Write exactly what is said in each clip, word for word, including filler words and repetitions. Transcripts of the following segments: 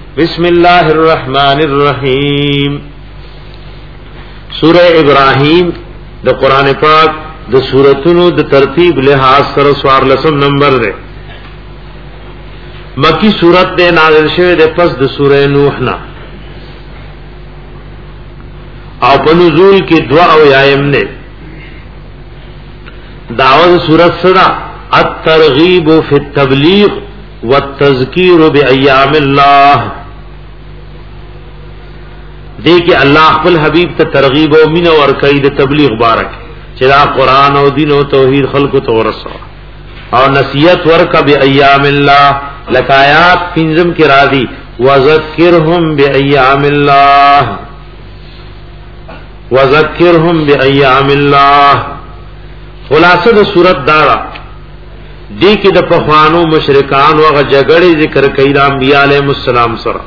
بسم الله الرحمن الرحیم. سورہ ابراہیم د قران پاک د سوراتونو د ترتیب لحاظ سره سوار لسم نمبر ده. مکی سورت ده نازل شوه ده پس د سورہ نوح نا. او په نزول کې دعا او یایم نه. دعوت سورت سره الترغیب فی التبلیغ والتذکیر بایام الله. دیکھ اللہ خپل حبیب ته ترغیب او مینه ور کوي د تبلیغ بارک چې دا قران او دین او توحید خلق ته ورسو او نصیحت ورکا بایام الله لکایات پنځم کې را دي وذکرهم بایام الله وذکرهم بایام الله. خلاصه د سورۃ دارا دی کې د پخوانو مشرکان او جګړې ذکر کوي د انبیاء علیهم السلام سره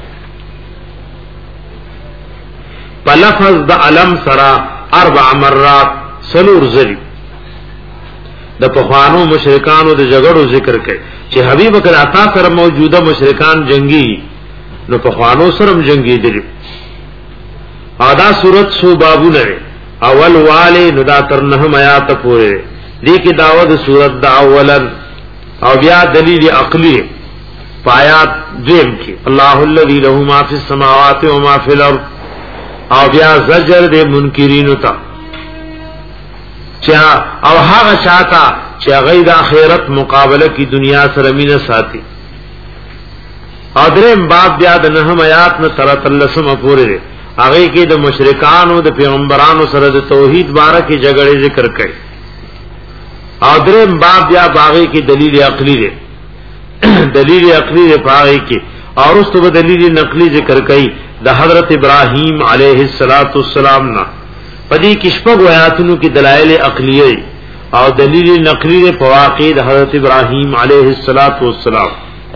پلفظ د علم سرا اربع مرات سلور زلی د پخوانو مشرکانو د جګړو ذکر کوي چې حبیب کله عطا سره موجوده مشرکان جنگي نو پخوانو سره جنگي دي. ادا صورت سو بابونه اول والے نو دا تر نه آیات پورې دې کې داوود صورت دا اولن او بیا دلیل عقلی پایات دیم کې الله الذی له ما فی السماوات و ما فی الارض او بیا زجر دے منکرین تا چا او هغه شاته چې غیر اخرت مقابله کی دنیا سره مینه ساتي. او دریم باب بیا د نهم آیات نه تر تلسم پورې هغه کې د مشرکانو د پیغمبرانو سره د توحید باره کې جګړې ذکر کړي. او دریم باب بیا باغې کې دلیل عقلی دی دلیل عقلی دی باغې کې اور اس تو دلیل نقلی ذکر کړي د حضرت ابراہیم علیہ الصلات والسلام نا پدی کشپغ آیاتونو کی دلائل عقلیه او دلیل نقلی په واقع د حضرت ابراہیم علیہ الصلات والسلام.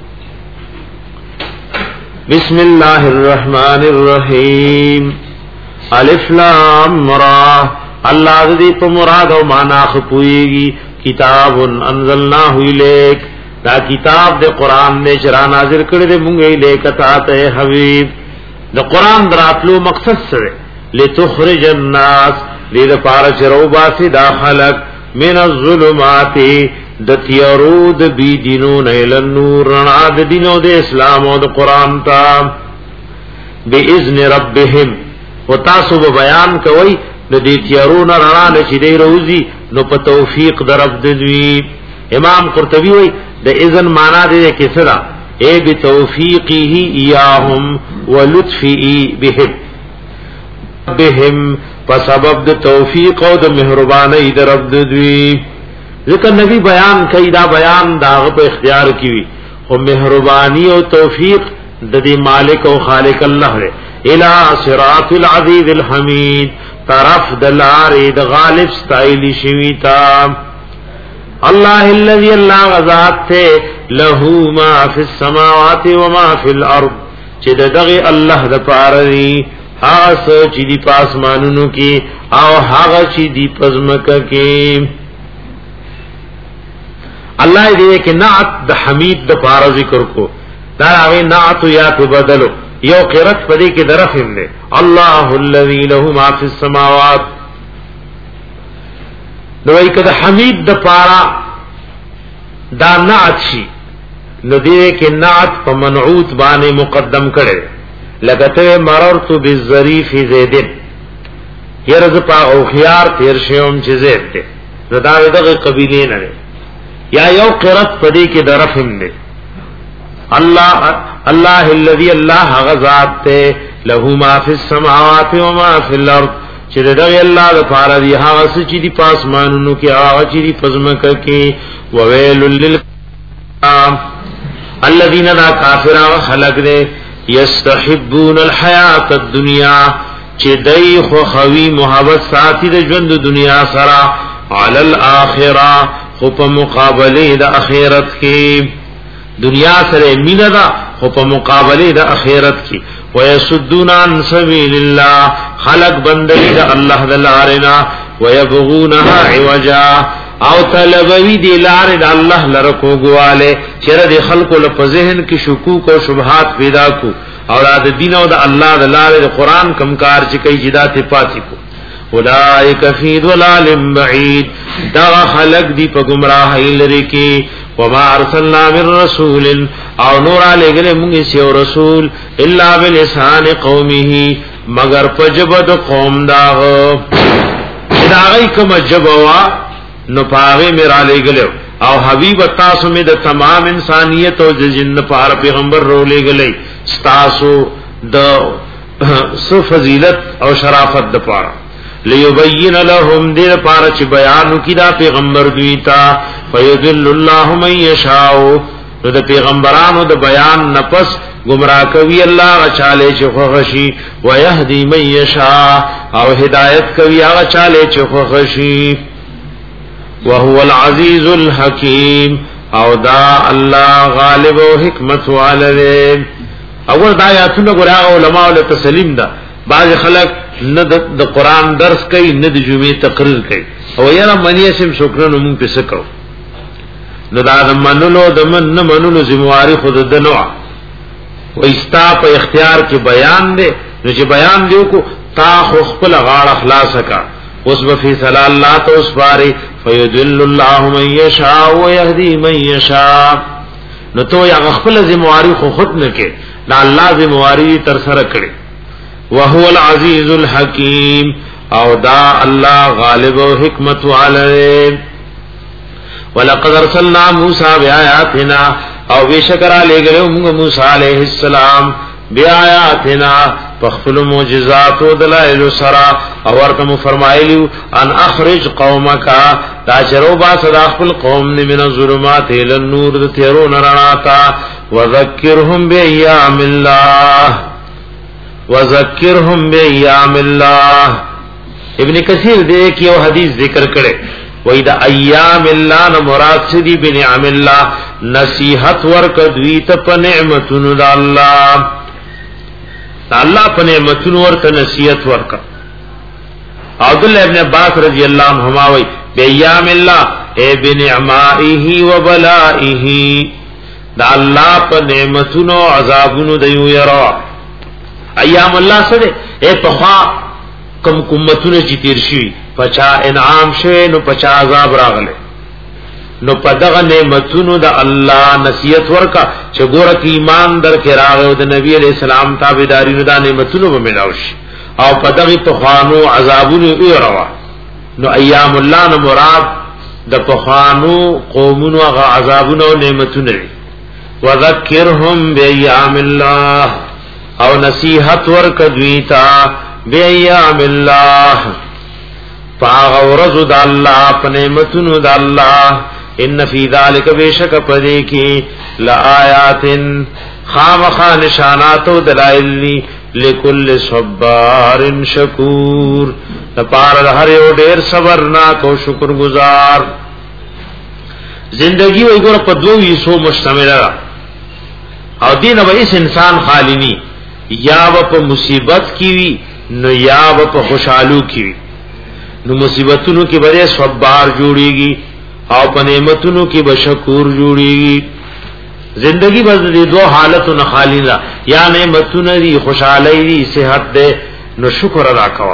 بسم اللہ الرحمن الرحیم. الف لام را اللہ دې په مراد او معنا خپويږي. کتاب انزلناه الیک دا کتاب د قران نے چرا نازل کړی دې مونږه الیک ته ته حبیب. د قران دراتلو مقصد سره لتخرج الناس لید پار چرو باسی دا خلق من الظلمات د تیارود بی دینون الى النور رڼا د دینو د اسلام او د قران ته باذن ربهم. و تاسو به بیان کوي د دې تیارون رڼا چې دی روزي نو په توفیق در رب دوی. امام قرطبی وای د اذن معنا دې کې سره اے بتوفیقه ایاهم ولطفه بهم بهم فسبب د توفیق او د مهربانی در رب دوی. ذکر نبی بیان کوي دا بیان داغه په اختیار کی وی او مهربانی او توفیق د دې مالک او خالق الله له الی صراط العزیز الحمید طرف دلار د غالب استایلی شوی تا. اللہ الذی اللہ غزات تے لہو ما فی السماوات و ما فی الارض چی دغی اللہ دا پارنی آس چی دی پاسمانونو کی او حاغ چی دی پزمکا کی. اللہ دے کہ نعت دا حمید دا پارا ذکر کو دا آغی نعت یا تو بدلو یو قرت پدے کے درفم دے اللہ الذی لہو ما فی السماوات نوئی که دا حمید دا پارا دا نعت شی نو دیوے که نعت پا منعوت بانے مقدم کرے لگتے مررتو بالظریف زیدن یرز پا اوخیار تیر شیوم چی زید دے نو داوی دغی قبیلی نرے یا یو قرط پدی که دا رفم دے اللہ اللہ اللذی اللہ غزات تے لہو ما فی السماوات و ما فی الارض چې دغه الله د پاره دی هغه چې دی پاسمانونو کې هغه چې دی پزمکه کې وویل للکافرین الذين لا کافرون خلق دې یستحبون الحیات الدنیا چې دای خو خوي محبت ساتي د ژوند دنیا سره علی الاخره خو په مقابله د اخرت کې دنیا سره مینه ده خو په مقابله د اخرت کې ويسدون عن سبيل الله خلق بندگی دا اللہ دلارنا ويبغونها عوجا او طلبوی دی لار د الله لره کوګواله چیرې د خلکو له ذهن کې شکوک او شبهات پیدا کو او د دین او د الله د لارې د قران کمکار چې کوي جدات پاتې کو اولائک فی ضلال بعید دا خلق دی په گمراهی لري کې وما ارسلنا من رسول او نور علی گله موږ سیو رسول الا بلسان قومه مگر پجبد قوم داغ دا غي کوم جبوا نو پاوی میرا لے گلے او حبیب تاسو میں دا تمام انسانیت او جن پار پیغمبر رو لے گلے ستاسو دا سو فضیلت او شرافت دا پارا لیبین لهم دیر پارا چی بیانو کی دا پیغمبر دویتا فیدل اللہ من یشاؤ نو دا پیغمبرانو دا بیان نفس گمراہ کوي الله غچاله چې خوشي ويهدي من يشاء او هدایت کوي هغه چاله چې خوشي وهو العزيز الحكيم او دا الله غالب او حکمت والے اول دا آیاتونه ګره علماء له تسلیم ده بعض خلک نه د قران درس کوي نه د جمعې تقریر کوي او یاره منی سم شکر نو مونږ پس کو نو دا د منلو د من نه منلو ذمہواری خود د نو و استا په اختیار کې بیان دے نو چې بیان دیو کو تا خو خپل غاړه خلاص کا اوس به فیصله الله تو اس بارے فیدل الله من یشاء و یهدی من یشاء نو تو یا خپل ذمہواری خو خود نه کې لا الله ذمہواری تر سره کړي وهو العزیز الحکیم او دا الله غالب او حکمت والے ولقد ارسلنا موسی بآیاتنا او بشکر علی گلو موږ موسی علیہ السلام بیااتنا فخفل معجزات و دلائل سرا او ورته فرمایلیو ان اخرج قومک دا چرو با صدا خپل قوم نے من الظلمات الى النور د تیرون رڼاتا وذکرهم بایام الله وذکرهم بایام الله ابن کثیر دې کې یو حدیث ذکر کړي وای دا ایام الله نو مراد سدی بنعم الله نصیحت ورک دوی ته په نعمتونو د الله الله په نعمتونو ورته نصیحت ورک عبد الله ابن عباس رضی الله عنهما وای بیام الله ای بنعمائه و بلائه دا الله په نعمتونو عذابونو دیو یرا ایام الله سره ای په خوا کم کومتونه چې تیر شي پچا انعام شه نو پچا عذاب راغله نو پدغه نعمتونو د الله نصیحت ورکا چې ګورک ایمان در کې راغو د نبی علیہ السلام تابعداري نو د نعمتونو به ملاوش او پدغه طوفانو عذابونو ای روا نو ایام الله نو مراد د طوفانو قومونو غ عذابونو او نعمتونو وذکرهم بایام الله او نصیحت ورک دویتا بایام الله فاغورز د الله پنیمتونو د الله ان فی ذلک بیشک پدې کې لآیات خامخا نشانات او دلائل لکل صبار شکور تپار هر یو ډیر صبرناک او شکر گزار زندگی وګور په دوه حصو مشتمل او دین به اس انسان خالی ني یا په مصیبت کی وی نو یا په خوشحالو کی وی نو مصیبتونو کې بڑے صبر جوړيږي او په نعمتونو کې بشکور جوړيږي زندگی بس دې دوه حالتونو خالی نه یا نعمتونو دي خوشحالي دي صحت دې نو شکر ادا کوا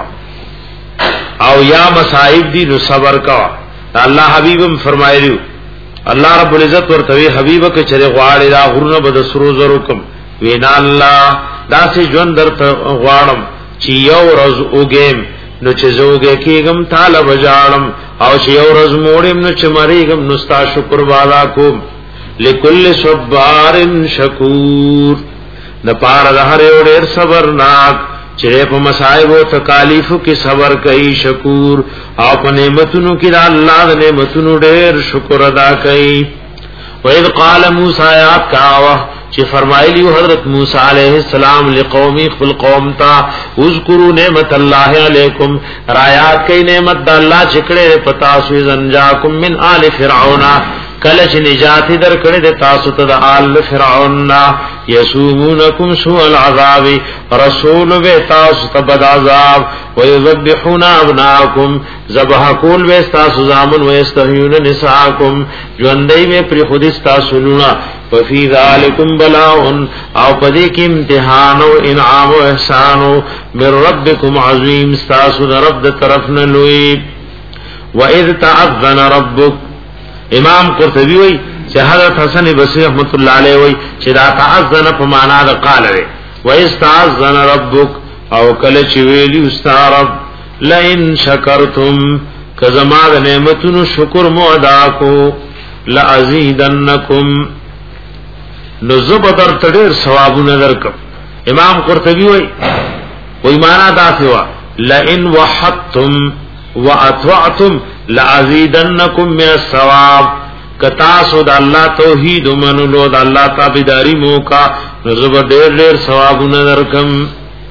او یا مصائب دي نو صبر کوا الله حبيبم فرمایلیو الله رب العزت ورته حبيب کې چره غواړي دا غرونه بد سرو زرو کوم وینا الله داسې ژوند درته غواړم چې یو ورځ وګم نو چې زوګه کېګم تعالی بجالم او چې یو ورځ موړم نو چې مریګم نو ستا شکر والا کوم لکل صبار شکور د پاره د هر یو ډیر صبرناک چې په مصائب او تکالیفو کې صبر کوي شکور او په نعمتونو کې د الله د نعمتونو ډیر شکر ادا کوي و اذ قال موسی یا کاوه چې فرمایلی حضرت موسی علیہ السلام لقومی خپل قوم تا اذکروا نعمت الله علیکم رایات کئی نعمت د الله چې کړه پتا سو زنجاکم من آل فرعون کله چې نجات در کړی د تاسو ته د آل فرعون یسومونکم سوء العذاب رسول به تاسو ته بد عذاب ويذبحون ابناءکم ذبح کول به تاسو زامن و یستحیون نساءکم ژوندۍ به پر خود تاسو لونه وفي ذلکم بلاء او پدې کې امتحان او انعام او احسان من ربکم عظیم تاسو رب د طرف نه لوی واذ تعذن ربک امام قرطبی وی چې حضرت حسن بصری رحمت الله علیه وی چې دا تعذن په معنا د قال لري و استعذن ربک او کله چې ویلی استعرب لئن شکرتم کزما د نعمتونو شکر مو ادا کو لازیدنکم نزبدر تډیر ثوابونه درکم امام قرطبی وی وی معنا دا سوا لئن وحدتم واطعتم لازیدنکم من الثواب کتاسو د الله توحید منلو د الله تابعداري موکا نزب ډېر ډېر ثوابونه درکم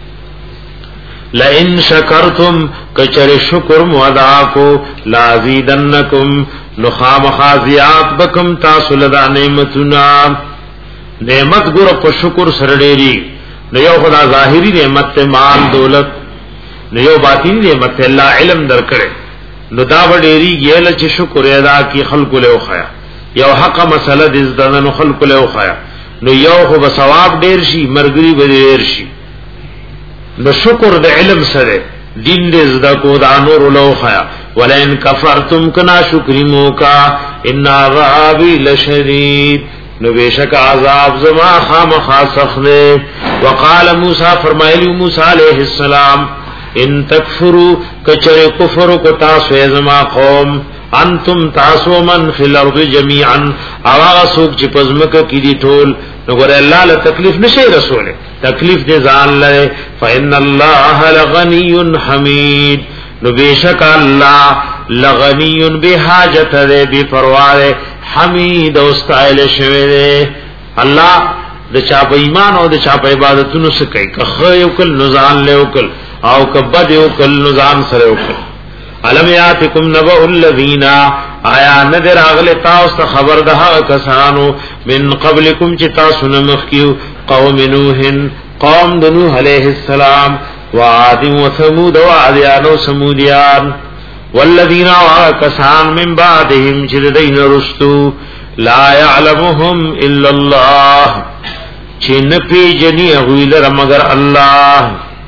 لئن شکرتم کچر شکر موادا کو لازیدنکم نخام خازیات بکم تاسو لدا نعمتنا نعمت ګور په شکر سره ډېری نو یو خدا ظاهری نعمت مال دولت نو یو باطینی نعمت الله علم درکړي نو دا وړيري یل چې شکر ادا کی خلق له خیا یو حق مسله د زدن خلق له خیا نو یو خو به ثواب ډیر شي مرګري به ډیر شي نو شکر د علم سره دین دې زدا کو دا نور له خیا ولئن کفرتم کنا شکر موکا ان عذابی لشدید نو بیشک عذاب زما خامخا سخت وقال موسی فرمایلی موسی علیہ السلام ان تکفروا کچر کفر کو تاسو زما قوم انتم تاسو من فی الارض جميعا اواغ سوک چې پزمک کی دی ټول نو ګور الله له تکلیف نشي رسوله تکلیف دې ځان لره فإن الله لغنی حمید نو بیشک الله لغنی بحاجت دې بی پروا حمید او استایل شوی الله د چا په ایمان او د چا په عبادتونو سکه که یو کل نزان له وکل او کبد یو کل نظام سره وکړه علم یاتکم نبأ الذین آیا نذر اغل تاسو خبر ده کسانو من قبلکم چې تاسو نه مخکیو قوم نوح قوم نوح علیہ السلام وعاد و ثمود و عادیان و سمودیان والذین کسان من بعدهم چې دین رستو لا يعلمهم الا الله چې نه پیژني هغوی لره مگر الله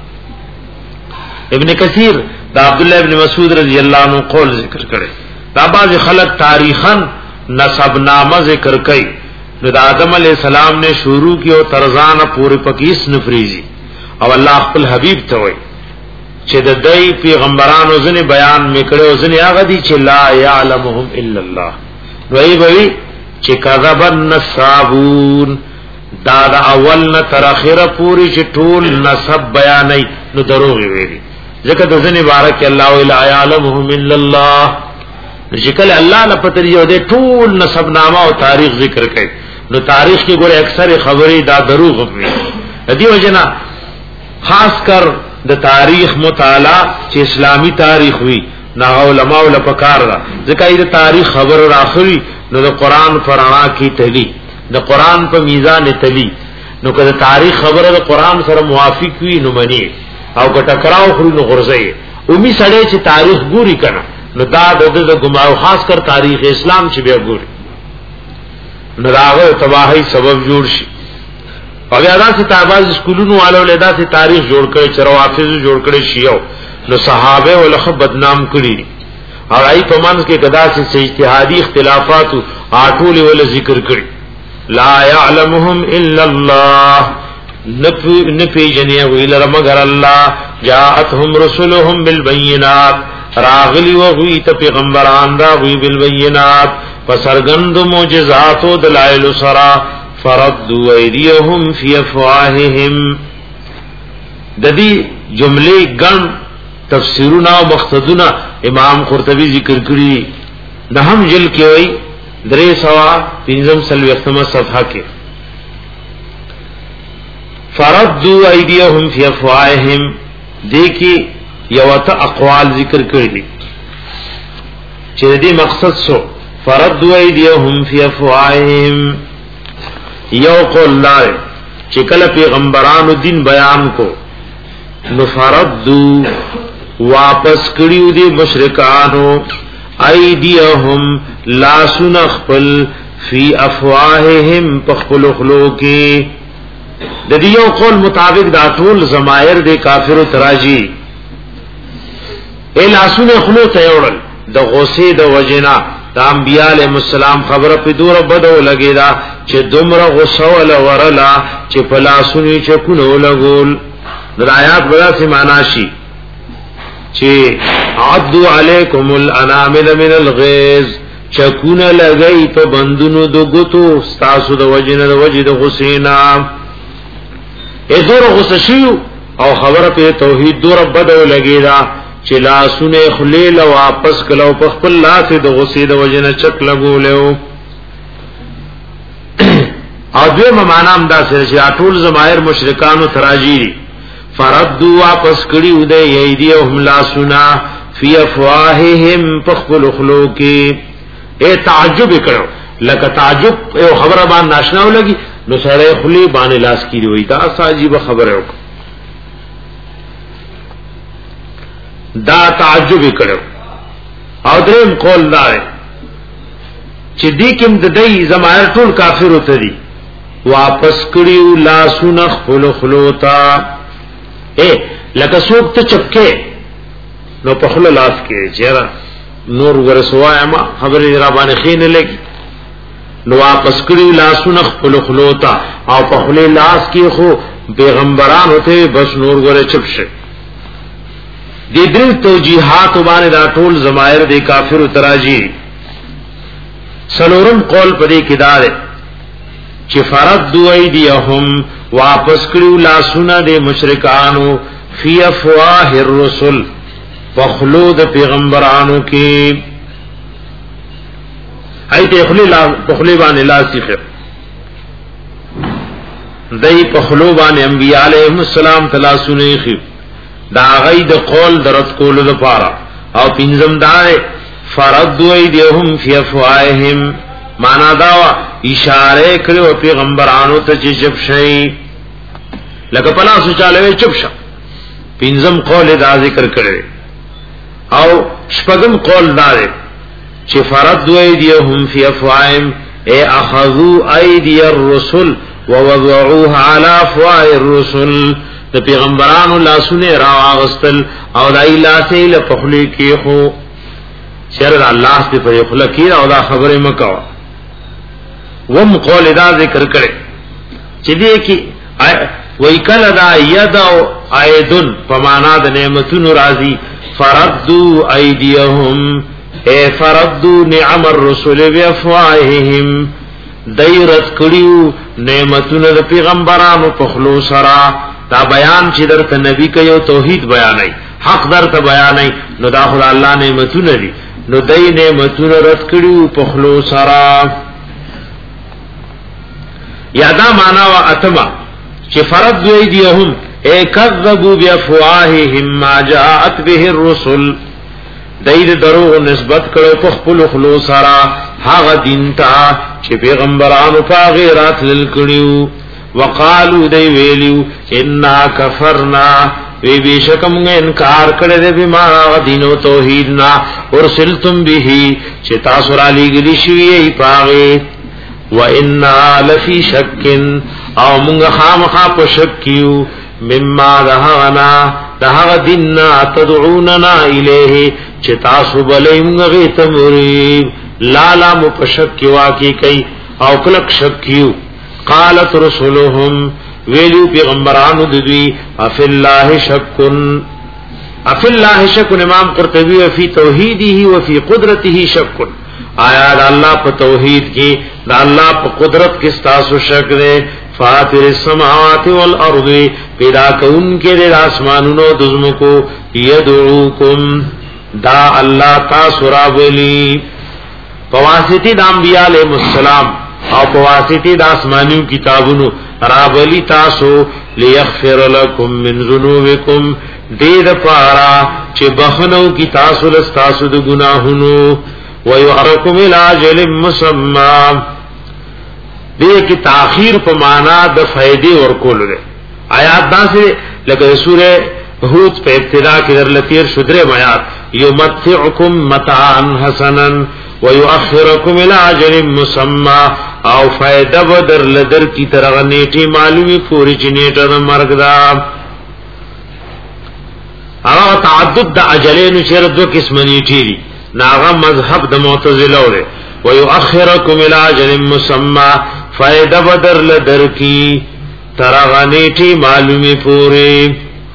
ابن کثیر دا عبد الله ابن مسعود رضی اللہ عنہ قول ذکر کرے دا باز خلق تاریخا نسب نامہ ذکر کئی دا آدم علیہ السلام نے شروع کی او ترزان پوری پکیس نفریزی او اللہ خپل حبیب توئی چې د دای پیغمبرانو ځنه بیان میکړو ځنه هغه دي چې لا يعلمهم الا الله وای وای چې کذبن نصابون دا دا اول نه تر اخره پوری چې ټول نسب بیانای نو دروغ ویلي ذکر د ځنه بارک الله الا يعلمهم الا الله ذکر الله نه پتر یو د ټول نسب نامه او تاریخ ذکر کوي نو تاریخ کې ګوره اکثر خبرې دا دروغ وي دې وجنا خاص کر د تاریخ مطالعه چې اسلامی تاریخ وي نا علماء ول پکار دا ځکه د تاریخ خبر راخري نو د قران پرانا کی تلی د قران په میزان تلی نو کله تاریخ خبره د قران سره موافق وي نو منی او که ټکراو خوري نو غرزي اومي سړی چې تاریخ ګوري کنه نو دا د ګماو خاص کر تاریخ اسلام چې بیا ګوري نو راغه تباہی سبب جوړ شي او بیا دا چې تابع سکولونو والو له دا چې تاریخ جوړ کړي چې روافض جوړ کړي شیو نو صحابه ولخ بدنام کړي او ای په منځ کې کدا چې اجتهادي اختلافات اټول ول ذکر کړي لا يعلمهم الا الله نفي جنيه ویل مگر الله جاءتهم رسلهم بالبينات راغلی وغوی ته پیغمبران دا وی بالبينات فسرغند معجزات و دلائل سرا فردوا ایدیهم فی افواههم د دې جملې ګڼ تفسیرونه او مقصدونه امام قرطبی ذکر کړی د هم جل کې وای درې سوا پنځم سلوختمه صفحه کې فردوا ایدیهم فی افواههم دې کې یو ته اقوال ذکر کړی چې دې مقصد سو فردوا ایدیهم فی افواههم یو قول دار چې کله پیغمبرانو دین بیان کو نو فردوا واپس کړیو دي مشرکانو ایدیهم لا سنخپل فی افواههم پخپل خلوکی د دې یو قول مطابق دا ټول زمایر د کافرو تراجی الا سن خلو ته وړل د غوسه د وجنا د انبیاء علیهم السلام خبره په دور بدو لګیدا چې دومره غوسه ول ورلا چې پلاسونی چکونو لګول د آیات بلا سي معنا شي چې عدو علیکم الانامل من الغیظ چکونه لګی په بندونو د ګوتو ستاسو د وجنه د وجد غسینا ای دور غسشیو او خبره په توحید دور بدو لګیدا چې لاسونه خلیل واپس کلو په خپل لاس د غسی د وجنه چک لګولیو او دوی معنام دا سره چې ټول زمایر مشرکانو تراجی فردوا واپس کړي ودې ایدیهم لاسنا فی افواههم فخل خلوکی اے تعجب کړو لکه تعجب یو خبره باندې ناشنا ولګي نو سره خلی باندې لاس کیږي وای دا عجیب خبره وک دا تعجب کړو او دریم قول دا چې دې کوم د دې زمایر ټول کافر وته دي واپس کړیو لاسونه خپل خلوتا اے لکه څوک ته چپکه نو په خپل لاس کې چیرې نور ورسوایا ما خبرې را باندې خین لګي نو واپس کړیو لاسونه خپل خلوتا او په خپل لاس کې خو پیغمبران ہوتے بس نور ور چپ شه دې درې توجیهات باندې دا ټول زمایر دي کافر تراجی سلورم قول پدې کې دار چې فرض دوی دیهم واپس کړیو لاسونه د مشرکانو فی افواه الرسل فخلود پیغمبرانو کې ایته خلی لا خلی باندې لاسخه دای په خلو باندې انبیاء علیهم السلام تلاسونه خي دا غید قول درت کول لپاره او پنځم دای فرض دوی دیهم فی افواههم معنا دا اشاره کړو پیغمبرانو ته چې چپ شي لکه پلا سوچاله چپ شه پنځم قول دا ذکر کړي او شپږم قول دا دی چې فرض ایدیهم فی افواههم اے اخذوا ایدی الرسل ووضعوها علی افواه الرسل د پیغمبرانو لاسونه راغستل او دای لاسه له پخلی کې خو شر الله ست په خلقی او دا خبره مکو وم قول دا ذکر کړي چې دې کې وای کله دا ید او ایدن په معنا د نعمتونو راضی فردوا ایدیهم اے فردوا نعم الرسل بافواههم دایرت کړیو نعمتونو د پیغمبرانو په خلو سرا دا بیان چې درته نبی کوي توحید بیانای حق درته بیانای نو دا خدای الله نعمتونه دي نو دای نعمتونه رد کړیو په خلو سرا یادا معنا وا اتما چې فرض دوی دیهم اے کذبوا بافواههم ما جاءت به الرسل دای دروغ نسبت کړو په خپل خلو سرا هغه دین ته چې پیغمبرانو په غیرات لل کړیو وقالو دی ویلیو انا کفرنا وی بیشکم انکار کړی دی بما دینو توحید نا ورسلتم به چې تاسو را لېږلي شوی پاغه و انا لفی شک او موږ خامخا په شک کیو مما دهغنا دهغ دیننا تدعوننا الیه چې تاسو بلې موږ غي تمری لا لا مو په شک کی واقع کوي او کلک شک کیو قالت رسولهم ویلو پیغمبرانو دوی اف الله شکن اف الله شکن امام قرطبی فی توحیده و فی قدرته شکن آیا دا اللہ پا توحید کی دا اللہ پا قدرت کس تاسو شک دے فاتر السماوات والارض پیدا کون کے دے آسمانونو دزمکو یدعوکم دا اللہ تاسو رابلی پواسطی دا انبیاء علیہ السلام او پواسطی دا آسمانیو کتابونو رابلی تاسو لیغفر لکم من ذنوبکم دید پارا چه بخنو کی تاسو لستاسو دا گناہونو ويؤخركم الى اجل مسمى. دې کې تاخير په معنا د فائدې ورکول دي. آیات داسې لکه سوره هود په ابتدا کې درلتیر شدره آیات یمتعکم متاعا حسنا ويؤخركم الى اجل مسمى او فائدہ بدر لدر کی طرح نیٹی معلومی پوری چنیٹر مرگ دا. او تعدد دا اجلین چر دو قسم نیٹی دی ناغا مذہب دا معتزلہ دے. ويؤخركم الى اجل مسمى فائدہ بدر لدر کی طرح نیٹی معلومی پوری.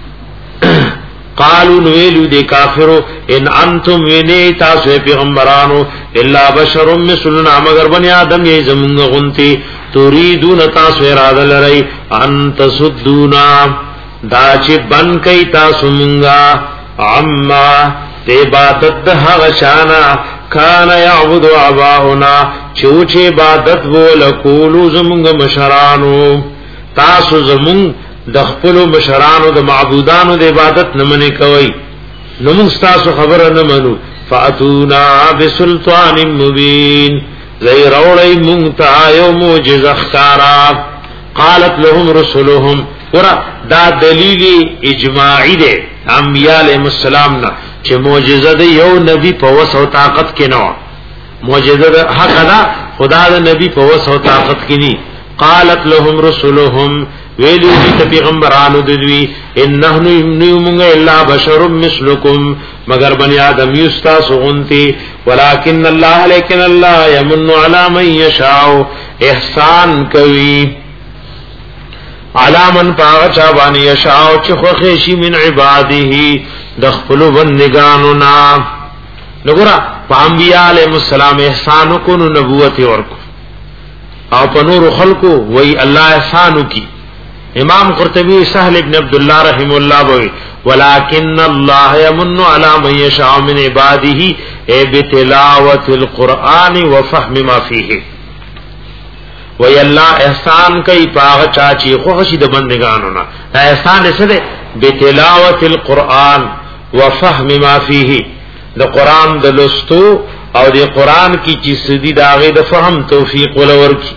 قالوا نویلو دی کافرو ان انتم وینی تاسو پیغمبرانو الا بشر مثلنا مگر بنی آدم یې زمونږ غنتی تريدون تاسو اراده لري ان تصدونا دا چې بن کوي تاسو مونږه عما عبادت هغه شانا کان یعبد اباؤنا چې عبادت ولکولو زمونږ مشرانو تاسو زمونږ د خپل مشرانو د معبودانو د عبادت نه منې کوي نو موږ تاسو خبره نه منو. فاتونا بسلطان مبین زي روړی مونږ ته یو معجزه ښکارا. قالت لهم رسلهم ورا دا دلیل اجماعی دی انبیاء علیهم السلام نه چې معجزه د یو نبی په وس او طاقت کې نه معجزه حق ده خدا د نبی په وس او طاقت کې نه. قالت لهم رسلهم ویلو دی پیغمبرانو دوی انه نمنگ الا بشر مثلکم مگر بنی آدم یستا سغنتی ولكن اللہ لیکن اللہ یمن علی من یشاء احسان کوي علی من پاغچا بانی یشاء چخوخیشی من عباده دخپلو بندگانو نا. نگورا پا انبیاء علیہ السلام احسانو کو نبوت ورکو او پا نور خلقو وی اللہ احسانو کی. امام قرطبی سهل ابن عبد الله رحم الله بوي ولكن الله يمن على من يشاء من عباده بتلاوه القران وفهم ما فيه. وی الله احسان کوي پاغه چاچی خوشی د بندگانو نه احسان سره بتلاوه القران وفهم ما فيه د قران د لستو او د قران کی چې سدي داغه د فهم توفیق ولور کی.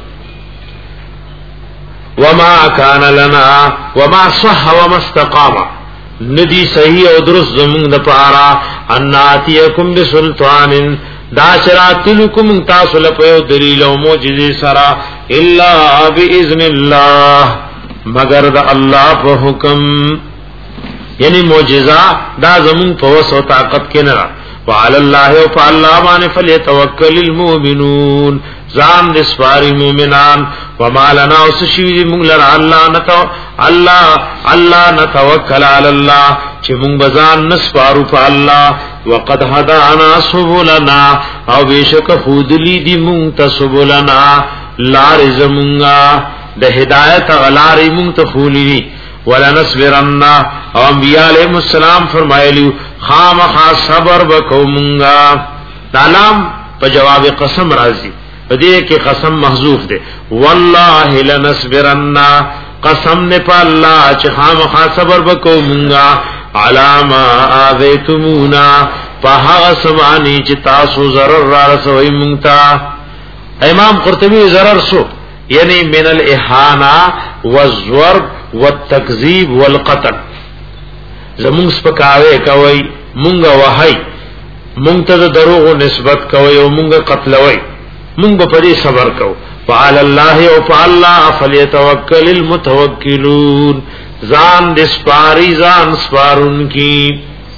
وما كان لنا وما صح وما استقام ندی صحیح او درست زمون د پارا ان اتیکم بسلطان دا شراتلکم تاسو له دلیل او معجزه سرا الا باذن الله مگر د الله په حکم یعنی معجزہ دا زمون په وسو طاقت کې نه. وعلى الله او فالله باندې فليتوکل المؤمنون زان دسواری مومنان. وما لنا وسشوی مونږ لرا الله نتو الله الله نتوکل علی الله چې مونږ بزان نسوارو په الله. وقد هدانا سبلنا او بیشک خودلی دی مونږ ته سبلنا لار زمونږه د هدایت غلار مونږ ته خولی. ولنصبرن او انبیاء علیهم السلام فرمایلیو خامخا صبر وکوم مونږه. دالام په جواب قسم راځي دې کې قسم محذوف ده. والله لنصبرن قسم نه په الله چې خامخا صبر وکوم مونږه علاما اذیتمونا په هغه سمانی چې تاسو ضرر را رسوي مونږ ته. امام قرطبی ضرر سو یعنی من الاهانه والضرب والتکذیب والقتل زمون سپکاوي کوي مونږه وهي مونږ ته دروغ نسبت کوي او مونږه قتلوي مونږ په دې صبر کوو. فعلى الله او فالله فليتوکل المتوکلون ځان د سپاری ځان سپارون کی.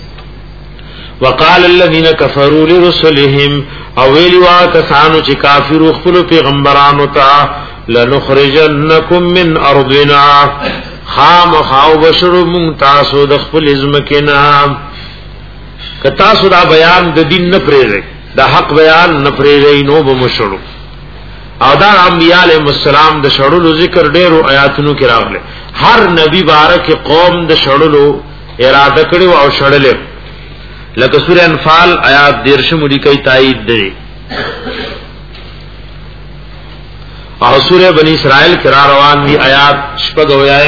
وقال الذين كفروا لرسلهم او ویلوا کسانو چې کافر خپل پیغمبرانو ته لنخرجنکم من ارضنا خام خاو بشرو مون تاسو د خپل ازمکنا. که تاسو دا بیان د دین نه پرېږئ دا حق بیان نه پرېږئ نو به مشړو. او دا انبیاء علیهم السلام د شړلو ذکر ډېرو آیاتونو کې راغله. هر نبی بارک قوم د شړلو اراده کړو او شړلې لکه سورہ انفال آیات دیرشم لیکي تایید دی. او سورہ بنی اسرائیل کرا روان دی آیات شپږ اویایم.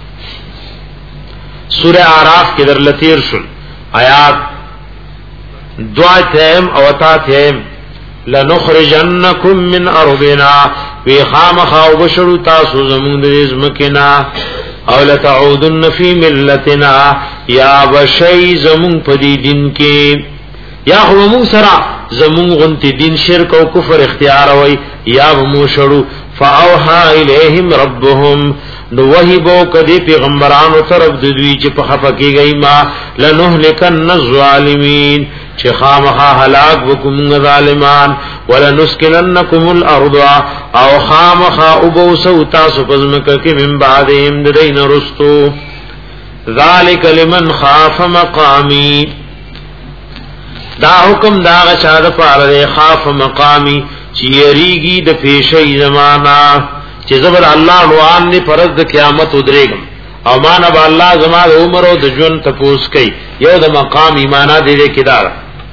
سورہ اعراف کې در لتیر شل آیات دعا تیم او تا تیم لنخرجنکم من ارضنا وی خامخا وبشرو تاسو زمون د ازمکنا او لتعودن فی ملتنا یا بشی زمون پدی دین کې یا هو مون سرا زمون غنتی دین شرک او کفر اختیار وای یا مو شړو فاوها الیہم ربهم نو وحیبو کدی پیغمبرانو طرف د دوی چې په خفقی گئی ما لنهلکن الظالمین چې خامخا هلاك وکم ظالمان ولنسکننکم الارض او خامخا ابوسو تاسو پزمک کې من بعدهم دین رستو ذالک لمن خاف مقامی دا حکم دا غچا د پاره خاف مقامی چې یریږي د پیشي زمانہ چې زبر الله روان نه پرز د قیامت ودرېګم او مان اب الله زما د عمر او د ژوند تپوس کوي یو د مقام ایمانه دې کې دار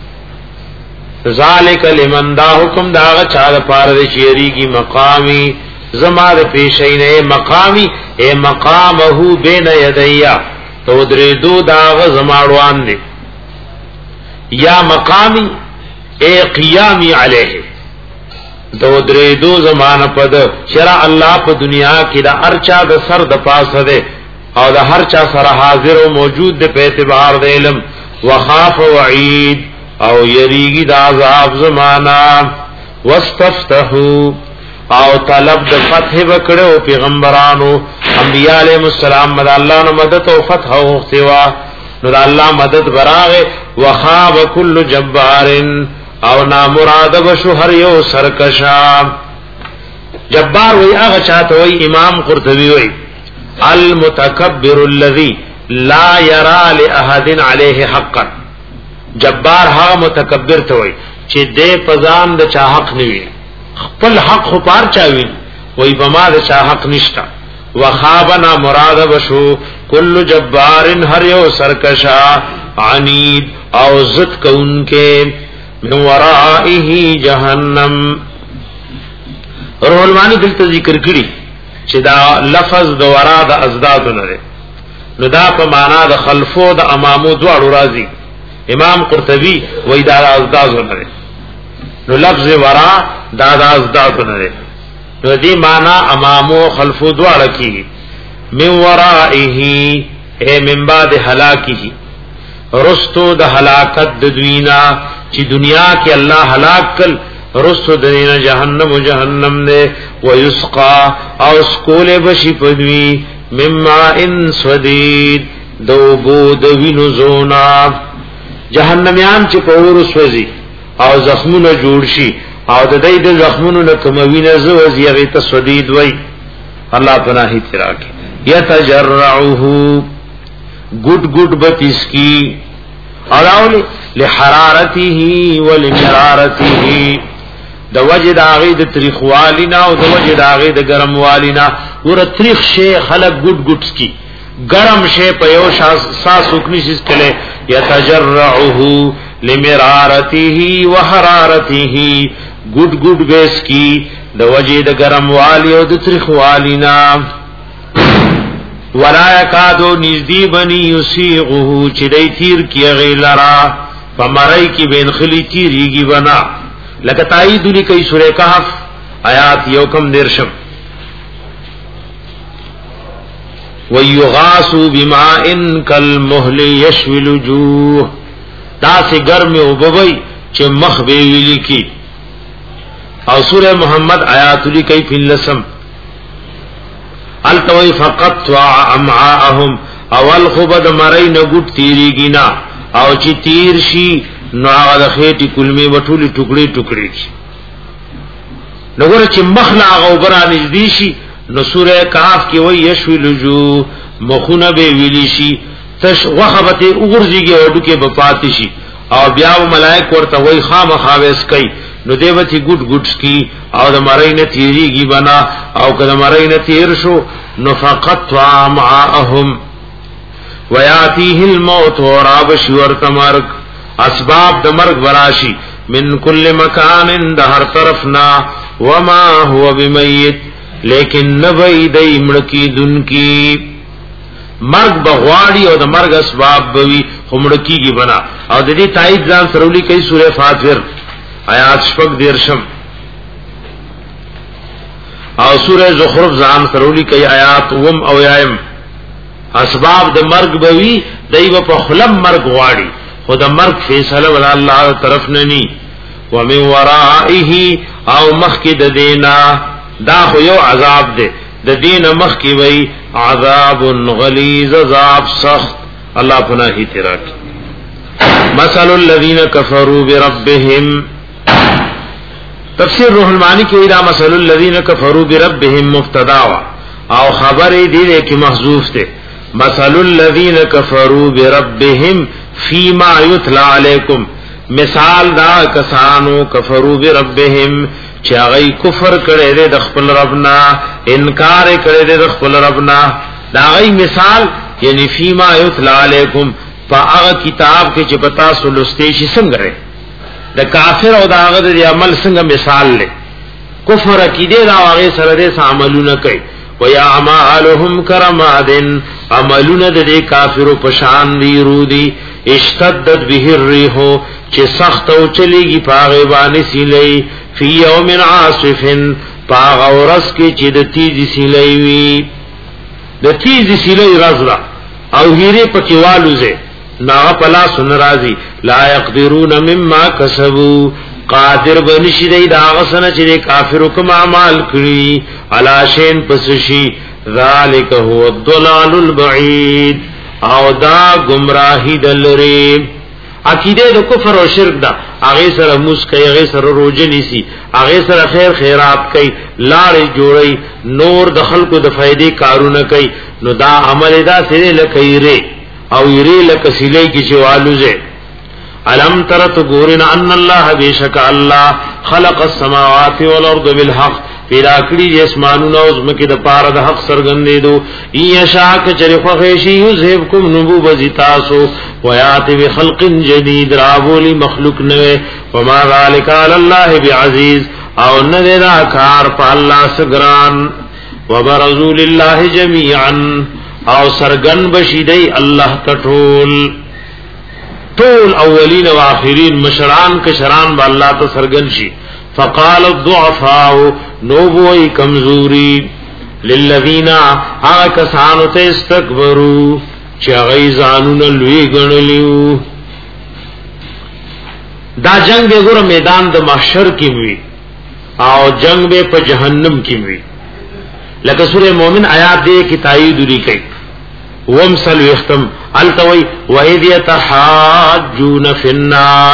ذالک لمن دا حکم دا غچا د پاره چې یریږي مقامی زما د پیشي نه مقامی اے مقامه بین یدیا تو درې دو دا زما روان دي یا مقامی اے قیامی علیہ دو درې دو زمانہ پد شرع الله په دنیا کې دا ارچا د سر د پاسه ده او دا هر چا سره حاضر او موجود ده په اعتبار د علم وخاف وعید او یریږي د عذاب زمانہ واستفتحوا او طلب د فتح وکړو پیغمبرانو انبیاء علیهم السلام مد الله نو مدد او فتح او سوا نو الله مدد براغه وخاب کل جبار او نا مراد بشو هر یو سرکشا جبار وی هغه چاته وی امام قرطبی وی المتکبر الذی لا یرا لاحد علیه حقا جبار هغه متکبر ته وی چې دې پزان د چا حق نیوي خپل حق خو پار چاوي وی بما د چا حق نشتا وخابنا مراد بشو کل جبار هر یو سرکشا عنید او زد کونکے من ورائه جہنم روح المانی دلتا ذکر کری چې دا لفظ د ورا د ازداد نه نو دا په معنا د خلفو د امامو دواړو راځي امام قرطبی وای دا ازداد نه نو لفظ ورا دا د ازداد نه نو دې معنا امامو خلفو دواړه کی من ورائه اے من بعد هلاکه رستو د هلاکت د دوینا چې دنیا کې الله هلاک کل رستو د دینه جهنم او جهنم نه ويسقى او سکول بشي پدوی مما ان سدید دو بود وینو زونا جهنميان چې په ور وسوځي او زخمونه جوړ شي او د دې د زخمونو نه کوموینه زوځي هغه ته سدید وای الله پناهی تراکه یتجرعه گڈ گڈ بتیس کی اراولی لحرارته ولمرارته د وجد اغه د تاریخ والینا او د وجد اغه د گرم والینا ور تاریخ شی خلق گډ گډ کی گرم شی په یو ساس وکنی شي کله یتجرعه لمرارته وحرارته گډ گډ بیس کی د وجد گرم والی او د تاریخ والینا ولا یکادو نزدی بنی یسیغه چې دای تیر کی غیلرا فمرای کی بین خلی تیریږي بنا لکه تایید لیکي سورہ کهف آیات یو کم درشم ویغاسو بماء کالمهل یشوی الوجوه دا سے گرم او بوي چې مخ به ویلی کی او سورہ محمد آیات لیکي فلسم التوی فقط وعمعاهم اول خوبد مرین گوٹ تیری گینا او چی تیر شی نو آغا دا خیٹی کلمی بطولی ٹکڑی ٹکڑی شی نگوڑا چی مخلا آغا برا نزدی شی نو سورہ کاف کی وی یشوی لجو مخون بے ویلی شی تش وخبت اغرزی گی وڈو کے بپاتی شی او بیاو ملائک ورطا وی خام خاویس کئی نو دیوتی گوٹ گوٹ کی او د مرین تیری گی بنا او که د مرین تیر شو نو فقط وامعاهم ویاتیه الموت ورابشی ورتمرگ اسباب د مرگ براشی من کل مکان د هر طرفنا وما هو بمیت لیکن نبی دی مڑکی دن کی مرگ بغواړي او د مرگ اسباب بوي خمړکیږي بنا او د دې تایید ځان سرولی کوي سوره فاطر آیات شپږ دیرشم او سوره زخرف ځان سرولی کوي آیات وم او یایم اسباب د مرگ بوي دایو په خلم مرگ غواړي خود مرگ فیصله ولا الله طرف نه ني ومن ورائه او مخک د دینا دا خو یو عذاب ده د دین مخک وی عذاب غلیظ عذاب سخت الله پناهی تراک مثل الذين كفروا بربهم تفسیر روح المعانی کې دا مثل الذين كفروا بربهم مبتدا او خبر دې کې محذوف ده مثل الذين كفروا بربهم فيما يتلى عليكم مثال دا کسانو کفروا بربهم چې هغه کفر کړي دي د خپل ربنا انکار کړي دي د خپل ربنا دا غي مثال یعنی فيما يتلى عليكم فاغه کتاب کې چې پتا سولستې شي څنګه د کافر او د هغه د عمل څنګه مثال لې کفر کیده دا هغه سره د عملونه کوي ويا اعمالهم کرمادن عملونه د کافرو په شان دی رودي اشتدت به الريح چې سخت او چلیږي پاغه باندې سیلې فی یوم عاصف پاغه ورځ کې چې د تیزی سیلې وي د تیزی سیلې رازلا او هیره پکې والوزه نا پلا سن رازی لا يقدرون مما کسبوا قادر بنشي دی دا غسن چې کافر کوم اعمال کړی علاشین پسشي ذالک هو الضلال البعید او دا گمراهی دلری عقیده د کفر او شرک دا هغه سره موس کوي هغه سره روزه نیسی هغه سره خیر خیرات کوي لارې جوړي نور د خلکو د فائدې کارونه کوي نو دا عمل دا سره لکېره او یری لکسیلې کی شوالوزه علم ترت غورن ان الله بیشک الله خلق السماوات والارض بالحق پیدا کړی اسمانونو او زمکه د پاره د حق سرګندې دو ایشاک چرخه خیشی یذهبکم نبوذ تاسو ویات بخلق جدید راولی مخلوق نوې وما ذلک علی الله بعزیز او نه دا کار په الله سګران وبرزول الله جميعا او سرګن بشیدای الله کټول طول اولین و آخرین مشران کشران با اللہ تا سرگن شی فقال الضعفاء نوبوئی کمزوری للذین آغا کسانو تا استکبرو چی غیزانون الوی گنلیو دا جنگ بے گورا میدان دا محشر کی موی او جنگ بے پا جہنم کی موی لکہ سورہ مومن آیات دے کی تائید لی کئی ومسل یختم التوی وَإِذْ يَتَحَاجُّونَ فِي النَّارِ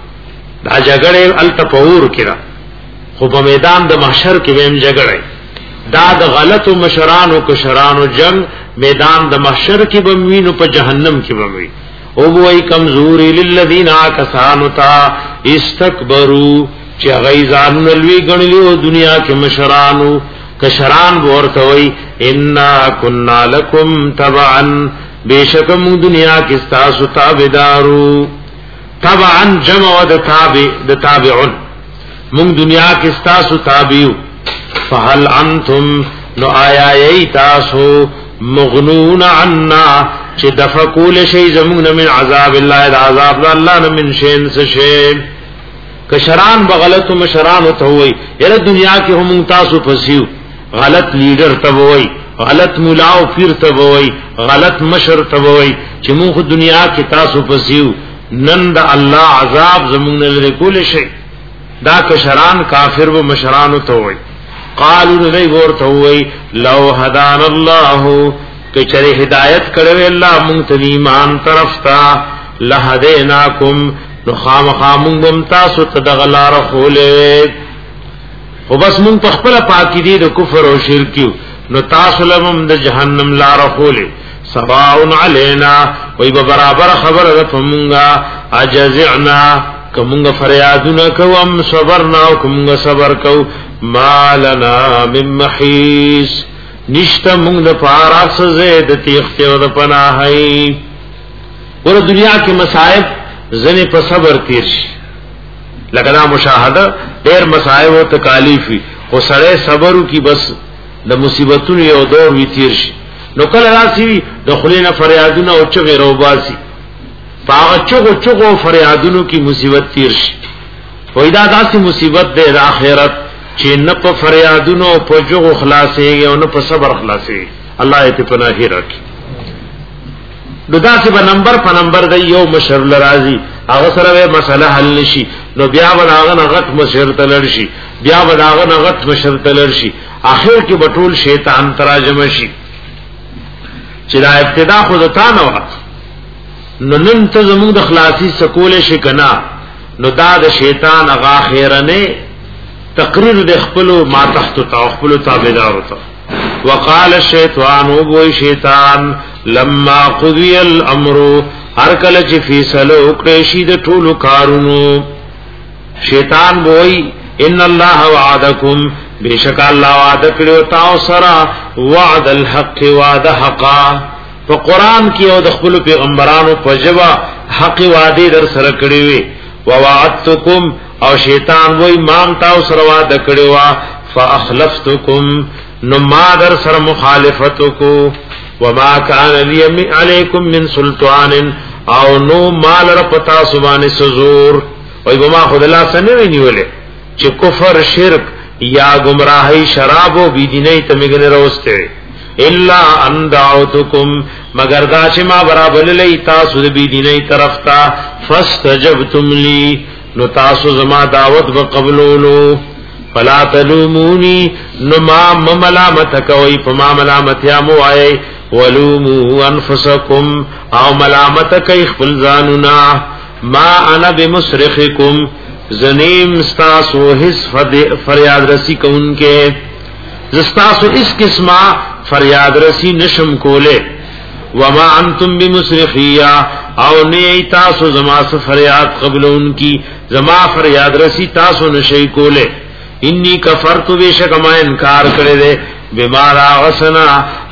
دا جګړه التپور کړه خو په میدان د محشر کې ویم جګړه دا د غلط مشرانو کشرانو جنگ میدان د محشر کې بموینو په جهنم کې بموي او وای کمزوري للذین کسانو تا استکبروا چې غیظان لوی غنلیو دنیا کې مشرانو کشران ورته وای ان كنا لكم تبعا بیشکم دنیا کی استاسو تابدارو تبعا جمع و د تابع د تابعون من دنیا کی استاسو تابعو فهل انتم نو آیا ای تاسو مغنون عنا چې دفقول شی زمون من عذاب الله عذاب الله من شین سشین کشران بغلط مشران ته وای یره دنیا کې هم تاسو فسیو غلط لیډر ته وای غلط مولا او پیر ته وای غلط مشر ته وای چې موږ دنیا کې تاسو پسیو نن د الله عذاب زمون لري کول شي دا کشران کافر و مشران ته وای قالو نه ورته وای لو هدان الله کچره هدایت کړو الله مونږ ته ایمان طرف تا لهدیناکم نو خامخامون تاسو ته دغلار خولې خو بس مونږ په خپل پاکی دي د کفر او شرک نو تاسو لمم د جهنم لار خولې سواء علینا وای برابر خبر ده فمونګه اجزعنا کومګه فریادونه کوم صبرنا او کومګه صبر کو مالنا من محیس نشته مونږ د پاراس زید تیخت او د پناهی ور دنیا کې مصائب زنه په صبر تیر شي لکه دا مشاهده ډېر مصائب او تکالیف خو سره صبرو کی بس د مصیبتونو یو دور وی تیر شي نو کله راسي د خلینا فریادونه او چغې روباسي پاغه چغو چغو فریادونو کی مصیبت تیر شي وېدا داسې مصیبت ده د آخرت چې نه په فریادونو په چغو خلاصيږي او نه په صبر خلاصيږي الله دې پناه راکړي نو داسې په نمبر په نمبر د یو مشر لرازي هغه سره مسله حل نشي نو بیا وداغه غټ مشر تلل شي بیا وداغه غټ مشر تلل شي اخر کې بټول شیطان تراجم شي چې دا ابتدا خود تا نه و نو نن ته زموږ د خلاصي سکول شي کنا نو دا د شیطان هغه خیرنه تقریر د خپل ما تحت خپل تابعدار وته وقال الشیطان وبوي شیطان لما قضي الامر هر کله چې فیصله وکړي شي د ټولو کارونو شیطان وای ان الله وعدکم بیشک الله وعده کړو تاسو سره وعد الحق وعده حقا په قران کې او د خپل پیغمبرانو په جواب حق وعده در سره کړی وي ووعدتکم او شیطان وای مام تاسو سره وعده کړو فاخلفتکم نو ما در سره مخالفت کو وما كان لي عليكم من سلطان او نو مال را پتا سبحانه سزور وای بما خود الله سنه نیولې چې کفر شرک یا گمراهی شراب او بيدینه ته مګنه راوسته الا ان دعوتکم مگر دا چې ما برابر لې تاسو د بيدینه طرف ته فاستجبتم لي نو تاسو زما دعوت وقبولولو فلا تلومونی نما ملامت کوي پما ملامت یا مو آئے ولومو انفسکم او ملامت کوي خپل ځانونه ما انا بمصرخکم زنیم استاسو حس فریاد رسی کونکے زستاسو اس قسمہ فریاد رسی نشم کولے وما انتم بمصرخیہ او نئی تاسو زما سے فریاد قبل ان کی زما فریاد رسی تاسو نشی کولے انی کفرت بیشک ما انکار کرے دے بمارا غسنا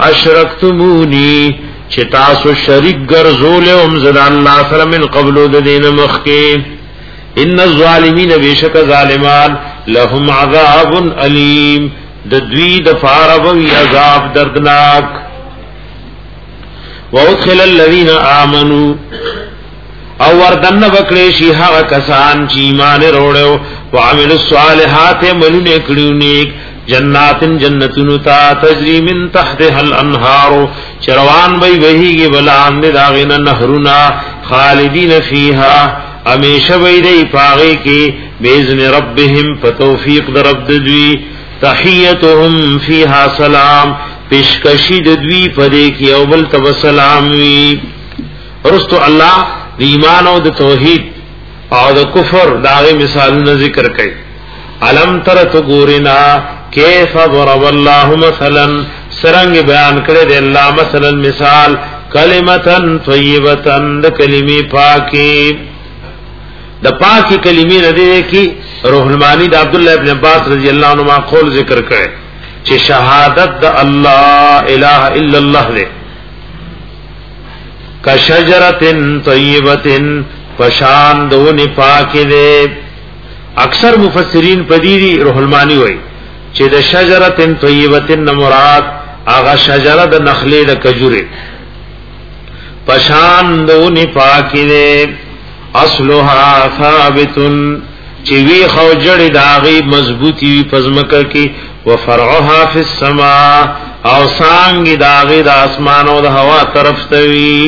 اشرکتمونی چه تاسو شرک گرزول امزد اللہ سر من قبلو دین مخی ان الظالمین بیشک ظالمان لهم عذاب علیم ددوی دفاربوی عذاب دردناک وادخل الذین آمنوا او وردن بکلیشی حق کسان چی ایمان روڑو وعمل الصالحات ملون کڑیونیک جنات جنتن تا تجری من تحتها الانہار چروان بی بہیگی بلان داغین نہرنا خالدین فیہا امیشہ بی دی پاغی کی بیزن ربهم فتوفیق در رب دوی تحییتهم فیہا سلام پیشکشی دوی پدے کی اول تب سلامی رستو اللہ دی ایمان او د توحید او د کفر داغه مثالونه ذکر کړي علم تر تو ګورینا کیف ضرب الله مثلا سرنګ بیان کړي دی الله مثلا مثال کلمتن طیبتن د کلمې پاکي د پاکي کلمې ردی کی روح المانی د عبد الله ابن عباس رضی الله عنهما قول ذکر کړي چې شهادت د الله اله الا الله له کشجرتن طیبتن پشان دونی پاکی دے اکثر مفسرین پدیری روح المانی ہوئی چه دا شجرتن طیبتن مراد آغا شجر دا نخلی دا کجوری پشان دونی پاکی دے اصلها ثابتن چه وی خوجر داغی مضبوطی وی پزمکر کی وفرعها فی السماء او سانگی داغی دا اسمان و دا ہوا طرف توی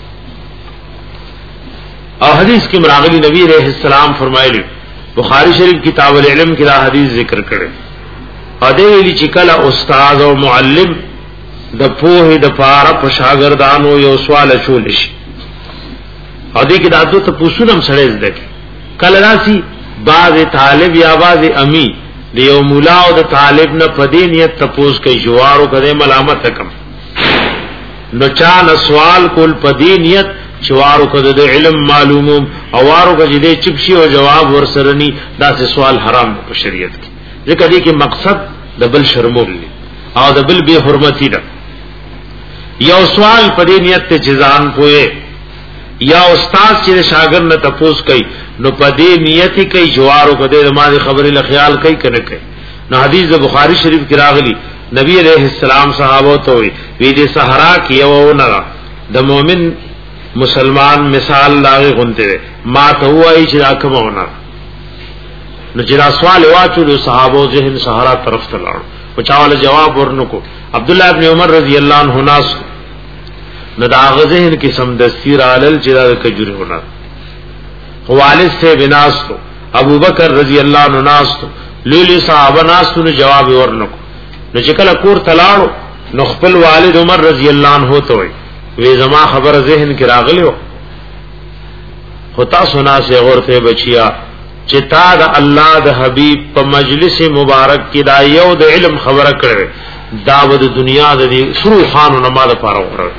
اور حدیث کی مراغلی نبی علیہ السلام فرمائے لی بخاری شریف کتاب العلم کی دا حدیث ذکر کرے اور دے لی چکل استاذ و معلم دا پوہ دا پارا پشاگردانو یو سوال چولش اور دے کی دا دو تا پوسونم سڑیز دکی کل راسی بعض طالب یا بعض امی دا یو مولاو دا طالب نا پدینیت تپوس کئی جوارو کدے ملامت کم نو چان سوال کول پدینیت چوارو کده د علم معلومو اوارو کده د چپشي او جواب ورسرنی دا سه سوال حرام په شریعت کې ځکه دې کې مقصد د بل شرمول او د بل به حرمتي ده یو سوال په دې نیت ته جزان پوهه یا استاد چې شاګرد نه تپوس کوي نو په دې نیت کوي جوارو کده د ما خبرې له خیال کوي کنه کوي نو حدیث د بخاری شریف کې راغلی نبی علیہ السلام صحابه ته وی دې صحرا کې یو نه د مؤمن مسلمان مثال لاغه غونته ما ته وایي چې راکمونه نو چې سوال واچو صحابه ذهن صحرا طرف ته لاړ او چاواله جواب ورنکو. عبد الله ابن عمر رضی الله عنه ناس نو دا ذهن کې سم دستیر علل چې دا کجوري ونه والد سے بناس تو ابو بکر رضی اللہ عنہ ناس تو لیلی صحابہ ناس تو جواب ورنکو نو چکل کور تلاړو نو خپل والد عمر رضی اللہ عنہ تو وی زما خبر ذہن کې راغلیو خطا سنا سے غورته بچیا چې تا د الله د حبیب په مجلس مبارک کې دا یو د علم خبره کړې دا د دنیا د شروع خانو نماز پاره وکړه.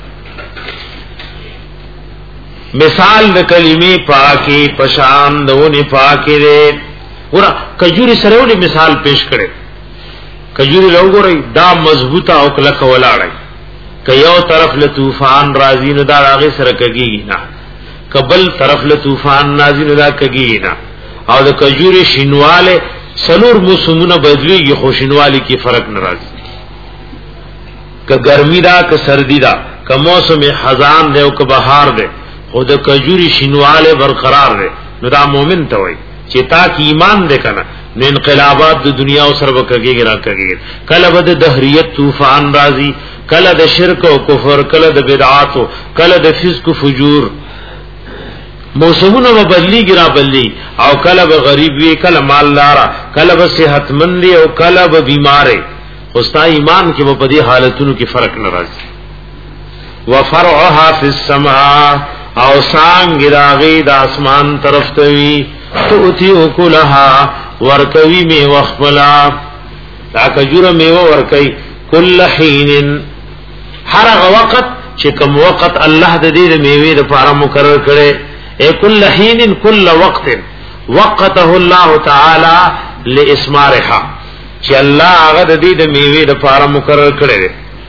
مثال د کلمې پاکي پشان دونه پاکي دې ورا کجوري سره ولې مثال پیش کړي. کجوري لوګوري دا مضبوطه او کلک ولاړی که یو طرف له طوفان راځي نو دا هغه سره کګي نه کبل طرف له طوفان نازل نو دا کګي نه او د کجوري شینواله سلور موسمونه بدلیږي خو شینوالي کې فرق ناراضي که ګرمي دا که سردی دا که موسم خزان دی او که بهار دی خود کجوري شینواله برقرار دی نو دا مؤمن ته وای چې تا کی ایمان دې کنه نو انقلابات د دنیا او سره وکړي را کوي کله بد دهریت طوفان راځي کله د شرک او کفر کله د بدعات کله د فسق او فجور موسمونه بدلیږي را بدلی او کله به غریب وي کله مالدار کله به صحت مند او کله به بیمار اوستا ایمان کې په دې حالتونو کې فرق ناراضي وفرعها فی السماء او سانگ راغی د اسمان طرف ته وی توتی وکلها ورکوی می وخبلا دا کجوره میوه ورکوي کل حین هر وقت چې کوم وخت الله د دې میوه لپاره مقرر کړي اے کل حین کل وقت وقته الله تعالی لاسمارها چې الله هغه د دې میوه لپاره مقرر کړي.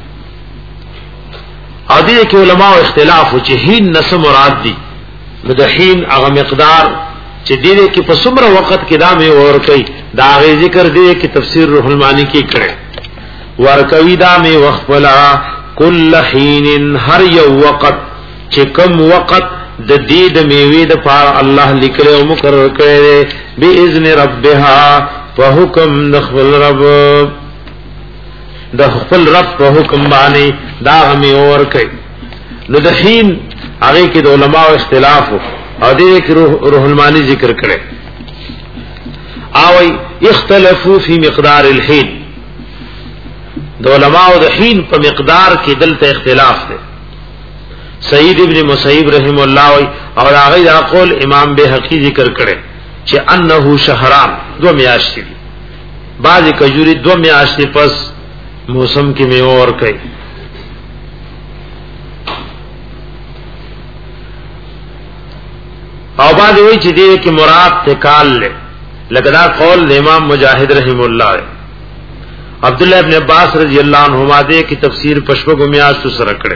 ا دې کې علماء اختلاف او چې حین نس مراد دي نو د حین هغه مقدار چې دې کې په څومره وخت کې دا مې ور کوي دا غي ذکر دې کې تفسیر روح المانی کې کړي ور کوي دا مې وخپلا کل حین هر یو وخت چې کوم وخت د دې د میوه د پار الله لیکل او مقرر کړي باذن ربها په حکم د خپل رب د خپل رب په حکم باندې دا مې ور کوي. نو د حین هغه کې د علماء اختلاف او دې کې روح المانی ذکر کړي او اختلافو فی مقدار الحین د علماء د حین په مقدار کې دلته اختلاف دی. سعید ابن مسیب رحم الله او هغه دا قول امام بهقی ذکر کړي چې انه شهران دو میاشتې دي بعضی کجوري دو میاشتې پس موسم کې میوه ور کوي. او بعد وی چې دې کې مراد تکال له لګدا قول د امام مجاهد رحم الله عبد الله ابن عباس رضی الله عنهما دې کی تفسیر پښپغو میاشتو سره کړي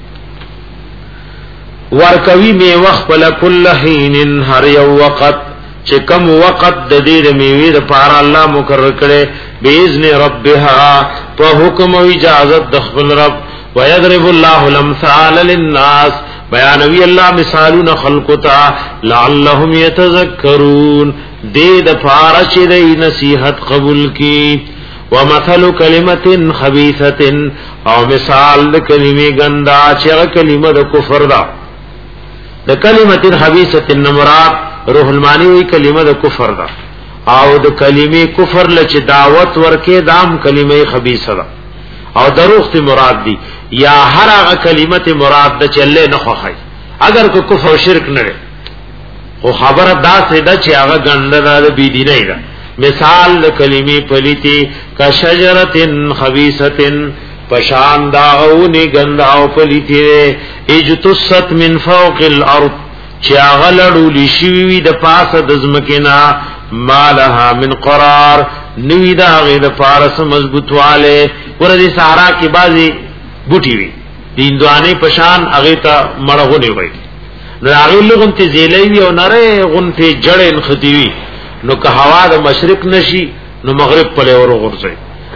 ورکوي می وخت بل کل حین هر یو وقت چې کم وقت د دې میوه د پاره الله مقرر کړي باذن ربها په حکم او اجازه د خپل رب ويضرب الله الامثال للناس بیانوی الله مثالون خلقتا لعلهم يتذكرون دې د پاره چې د نصیحت قبول کی ومثل کلمه خبيثه او مثال د کلمې ګندا چې کلمه د کفر ده د کلمه خبيثه مراد روح المانی وی کلمه د کفر ده او د کلمې کفر لچ دعوت ورکه دام کلمه خبيثه ده او دروغ ته مراد دي یا هر هغه کلمت مراد د چله نه خوخای اگر کو کفر او شرک نه او خبره دا سه د چې هغه ګنده د بی دینه ده. مثال د کلمې پلیتی کا شجرتن خبيثتن پشان داونی گندا او پلیتی اجتست من فوق الارض چې هغه لړول شي وي د پاسه د زمکینا مالها من قرار نوی دا غیر فارس مضبوطواله ورته سارا کې بازي بوټي وي دیندوانه پشان هغه ته مړغونی وي نو هغه لغون ته زیلې وي او نره غون ته جړن خديوي نو که هوا د مشرق نشي نو مغرب په لور ورځي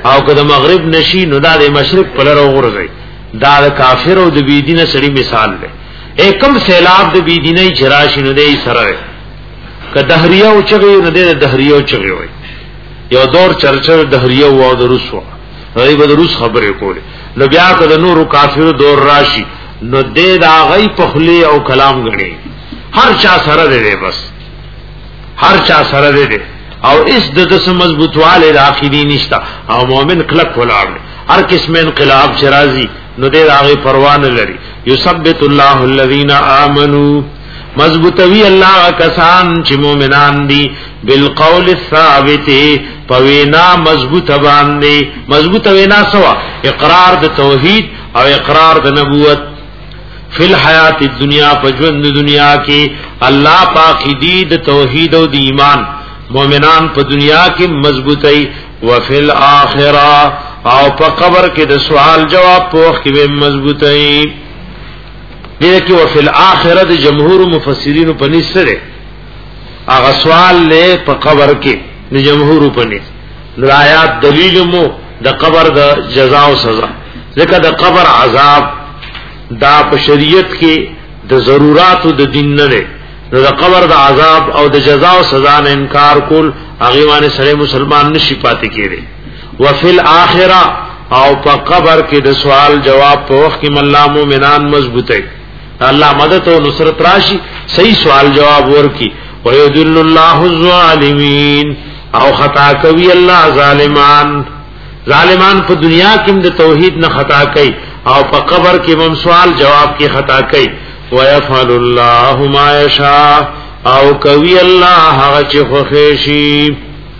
او که د مغرب نشي نو دا د مشرق په لور ورځي دا د کافر او د بيدینه سړي مثال دی ایکم سیلاب د بيدینه چراشي نو دی سره که دهریه او چغي نو د دهریه او چغي وي یو دور چرچر دهریه او د روسو هغه به د روس خبرې کوله نو بیا که د نورو کافر دور راشي نو د دا غي پخلی او کلام غړي هر چا سره دی بس هر چا سره دی او اس د دس مضبوطواله داخلي نشتا او مؤمن کلک ولاړ هر قسم انقلاب شرازي نو دې هغه پروا نه لري یثبت الله الذين امنوا مضبوطوي الله کسان چې مؤمنان دي بالقول الثابت پوینا مضبوط باندې مضبوط وینا سوا اقرار د توحید او اقرار د نبوت فی الحیات الدنیا پجوند دنیا کې الله پاک دی د توحید او د ایمان مومنان په دنیا کې مضبوطی او فی الاخره او په قبر کې د سوال جواب په کې مضبوطی دې کې او فی الاخره د جمهور مفسرین په نسره هغه سوال له په قبر کې د جمهور په نس آیات دلیل مو د قبر د جزاء او سزا ځکه د قبر عذاب دا په شریعت کې د ضرورت د دین نه ده د قبر د عذاب او د جزاء او سزا نه انکار کول هغه باندې سره مسلمان نشي پاتې کېږي وفي الاخره او په قبر کې د سوال جواب په وخت کې الله مؤمنان مضبوطه الله مدد او نصرت راشي صحیح سوال جواب ورکي ويذل الله الظالمين او خطا کوي الله ظالمان ظالمان په دنیا کې د توحید نه خطا کوي او په قبر کې هم سوال جواب کې خطا کوي ويفعل الله ما يشاء او کوي الله هغه چې خوښي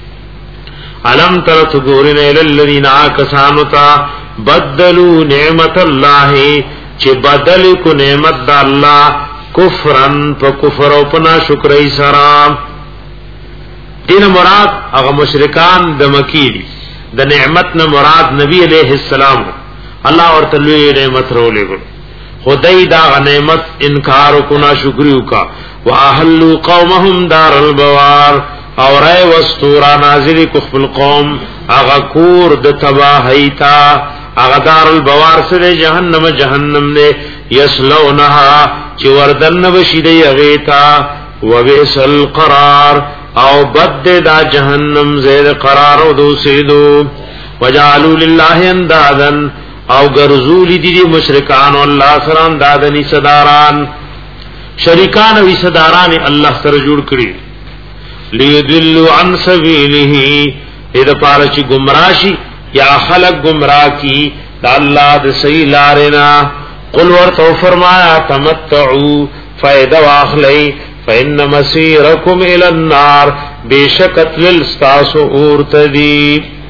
علم تر تغورن الى الذين كسانوا بدلوا نعمت الله چې بدل کو نعمت د الله کفرن په کفر او په ناشکرۍ سره دین مراد هغه مشرکان د مکی دي د نعمت نه مراد نبی علیہ السلام الله ورته لوی نعمت رولې ګل خدای دا نعمت انکار کو ناشکریو کا واهلوا قومهم دار البوار اور اے وستورا نازل کو خپل قوم هغه کور د تباہی تا هغه دار البوار سره جهنم جهنم نه یسلونها چې وردن بشي دی هغه تا وبئسل قرار او بد دا جهنم زید قرار او دوسیدو وجعلوا لله اندادا او غرزول دي مشرکان او الله سره اندادنی صداران شریکان او صداران الله سره جوړ کړی لیدلوا عن سبیله اذا پاره چې گمراشي یا خلق گمراه کی دا الله د صحیح لارنا قل ورته فرمایا تمتعوا فائدہ واخلی فإن مسيركم إلى النار بشکت للستاس اورتدی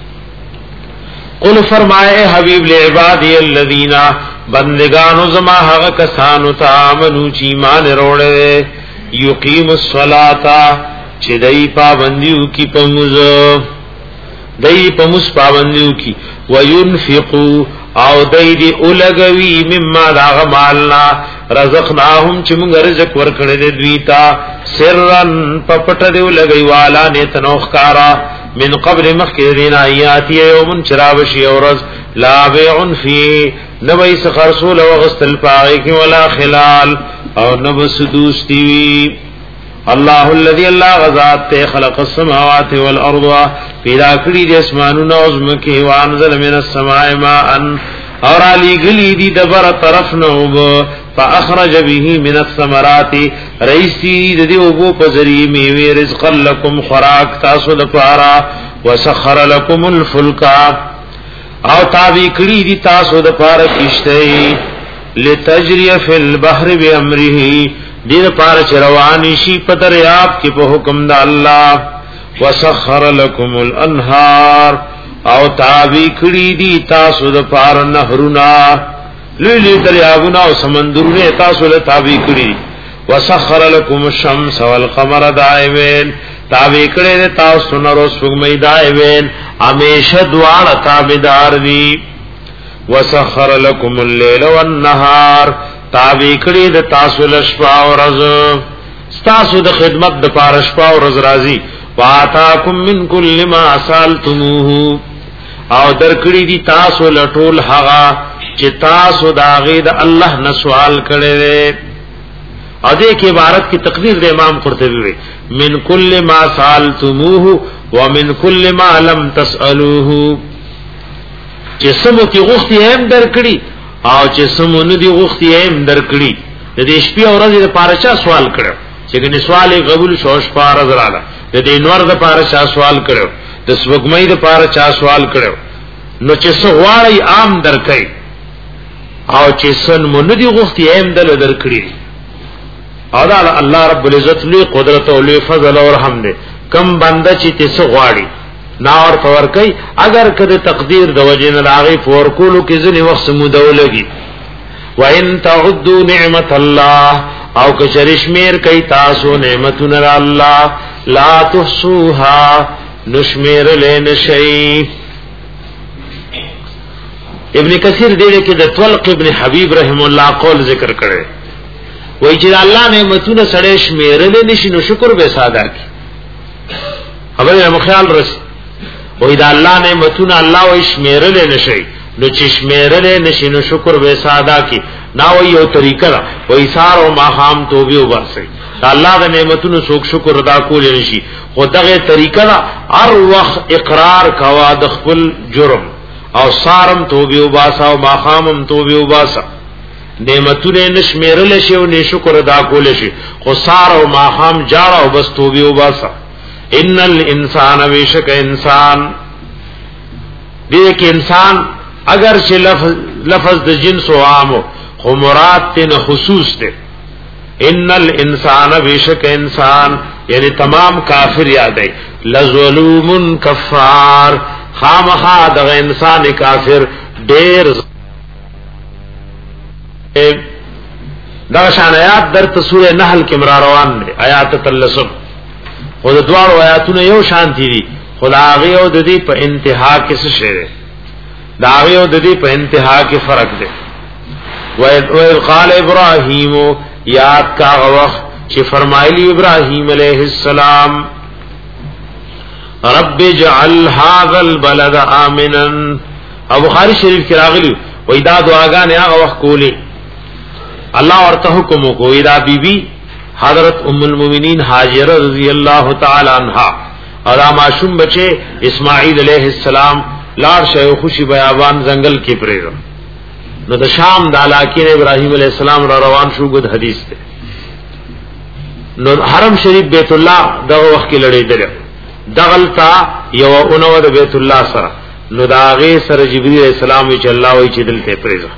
قل فرمائے حبیب لعبادی الذین بندگانو زما حق کسانو تا آمنو چی مان روڑے یقیم الصلاة چی دئی پابندیو کی پموز دئی پموز پابندیو کی وینفقو او دای دی اولګوی مما داغ مالنا رزقناهم چې موږ رزق ورکړې دې دویتا سرن پپټ دی اولګوی والا نه تنوخکارا من قبل مخکرین آیاتی یوم چراوشی اورز لا بیع فی نبی سخرسول وغسل پاغی کی ولا خلال او نبس دوستی وی الله الذي الله غزاد ته خلق السماوات والارض پیدا کړی د اسمانونو او زمکه وانزل من السماء ماء اور علی گلی دی دبر طرف نوب فاخرج به من الثمرات رئیسی د دې وګو په ذریعہ میوه رزق لكم خوراک تاسو لپاره وسخر لكم الفلك او تابع کړی دی تاسو د لپاره کشته لتجری فی البحر بامره دیر پار چروانی شی په دریاب کې په حکم د الله وسخر لكم الانهار او تابع کړی دي تاسو د پار نهرنا للی دریابونه او سمندرونه تاسو له تابع کړی وسخر لكم الشمس والقمر دائمين تابع کړی دي تاسو نور سپوږمۍ دائمين همیشه دواړه تابعدار دي وسخر لكم الليل والنهار تابع کړی د تاسو لشپا او ورځ تاسو د خدمت د پاره شپا او ورځ راځي واتاکم من کل ما سالتموه او درکړي دي تاسو لټول هغه چې تاسو دا غي د الله نه سوال کړي. او دې کې عبارت کی تقدیر د امام قرطبی وی من کل ما سالتموه ومن کل ما لم تسالوه، چې سمو کې غوښتي هم درکړي او چې سمو نه دي غوښتي هم درکړي. د دې شپې او ورځې لپاره چا سوال کړو چې کني سوال قبول شوش پار زراله، د دې نور د لپاره چا سوال کړو، د سوګمۍ د لپاره چا سوال کړو. نو چې سوالي عام درکړي او چې سن مون دي غوښتي هم دل درکړي. او دا الله رب العزت لوی قدرت او لوی فضل او رحم دې کم بنده چې تاسو غواړي نا اور فور کوي. اگر کده تقدیر د وجه نه راغي فور کولو کې ځنی وخت مودو لګي. وان تعدوا نعمت الله او کشرشمیر کوي تاسو نعمتونه الله لا تحصوها نشمیر لین شي. ابن کثیر دې کې د طلق ابن حبیب رحم الله قول ذکر کړي وای چې الله نعمتونه سړې شمیرل نشي نو شکر به ساده کی. خبره مو خیال رس وای دا الله نعمتونه الله وای شمیرل نشي نو چې شمیرل نشي نو شکر به ساده کی. نا وای یو طریقه دا وای سار او ماخام توبه وباسي الله د نعمتونو څوک شکر ادا کول نشي. خدغه طریقه دا هر وخت اقرار کوا د خپل جرم او سارم توبه وباسا او ماخامم توبه وباسا. نعمتونه نشمیرل شي او نه شکر ادا کول شي خو سار او ماخام جاړه او بس توبه وباسا. ان الانسان وشک انسان دې کې انسان اگر چې لفظ لفظ د جنس او عام خو مراد ته خصوص ده. ان الانسان وشک انسان یعنی تمام کافر یادای لظلوم کفار خامخا د انسان کافر ډیر. دا شان آیات در سورہ نحل کې مرا روان دي آیات تلسم خود دوار آیاتونه یو شانتی دي خدای او د دې په انتها کې څه شی ده دا او د دې په انتها کې فرق ده. و قال ابراهیم یاد کا وخت چې فرمایلی ابراهیم علیہ السلام رب اجعل هذا البلد آمنا. ابو بخاری شریف کې راغلی و دا دعاګانې هغه وخت کولې الله ورته حکم کوي. دا بیبي حضرت ام المؤمنین هاجره رضی الله تعالی عنها اور معصوم بچے اسماعیل علیہ السلام لار شه خوشی بیابان زنگل کې پرېږه. نو د شام د علاقې ابراهیم علیہ السلام را روان شو. ګد حدیث ده. نو حرم شریف بیت الله دغه وخت کې لړېدل دغلتا یو اونو د بیت الله سره. نو داغه سره جبرئیل علیہ السلام چې الله وی چې دلته پرېږه.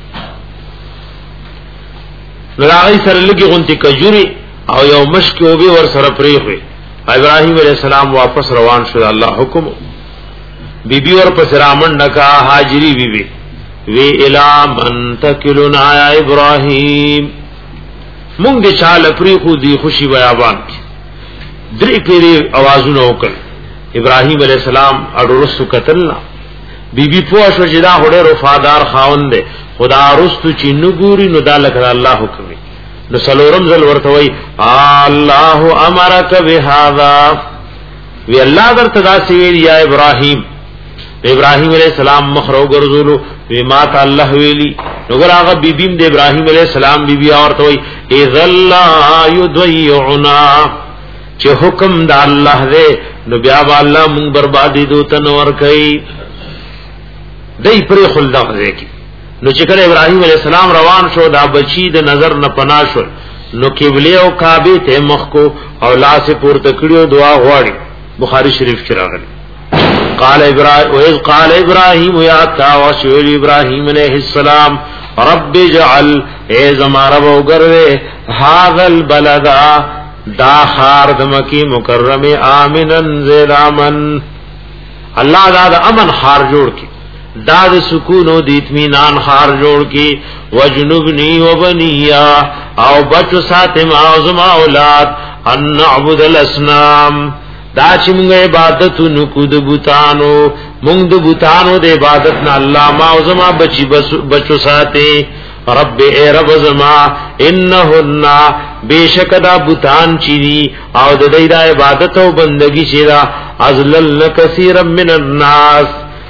نو داغه سره لګي غونتی کجوري او یو مشک او به ور سره پرېږه. ابراهیم علیہ السلام واپس روان شو. الله حکم بی بی ور پس رامن نکا حاجری بی بی وی الا من تکلنا یا ابراهیم مونږ دې چاله پری خو دی خوشي بیابان کی درې پیری आवाजونه وکړ. ابراهیم علیہ السلام اډورسو قتلنا بی بی پوه شو چې دا هډه وفادار خاوند دی خدا رستو چې نګوري نو دا لکه الله حکم نو سلورم زل ورته وی الله امرک بهذا وی الله درته دا سی یا ابراهیم. ابراهیم علیہ السلام مخرو ګرځولو وی ما ته الله ویلی نو هغه بیبیم د ابراهیم علیہ السلام بیبي اورته وی اذا لا یضيعنا چې حکم د الله دې نو بیا الله مون بربادي دوت نور کوي. دای پر خلدا کوي. نو چې کله ابراهیم علیہ السلام روان شو دا بچی د نظر نه پنا شو نو قبله او کعبه ته مخ کو او لاس پورته کړیو دعا غواړي. بخاری شریف کې راغلی. قال ابراهيم واذ قال ابراهيم يا تعوشل ابراهيم عليه السلام رب اجعل اے زما رب وګرځه هذا البلد دا خار د مکی مکرمه امنن زید امن. الله دا د امن خار جوړ کی دا د سکون او د اطمینان خار جوړ کی وجنبنی وبنیا او بچو ساتم اعظم اولاد ان نعبد الاصنام دا چې موږ عبادت نکو د بوتانو موږ د بوتانو د عبادت نه الله ما او زما بچي بچو ساتي. رب اے رب زما انهن بیشک دا بوتان چي او د دې د عبادت او بندگی شي دا ازلل کثیر من الناس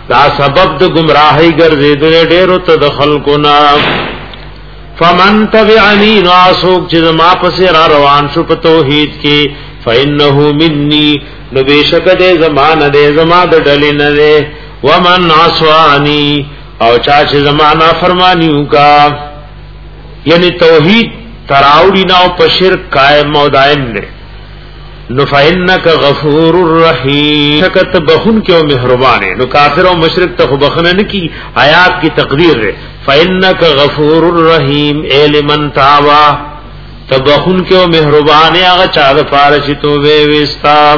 دا سبب د گمراهی ګرځیدل ډیرو ته د خلقنا فمن تبعنی ناسوک چې ما پسې را روان شو په توحید کې فإنه مني نو بشک دې زمانه دې زما د ډلې نه دې ومن عصانی او چا چې زمانہ فرمانیو کا یعنی توحید تراوی نو په شرک قائم او دائم دې نو فإنک غفور الرحیم شکت بخون کې او مهربان نو کافر او مشرک ته بخنه نه کی آیات کی تقدیر ہے فإنک غفور الرحیم اے لمن تابا تبخون کې او مهربان هغه چا د فارش توبه وستا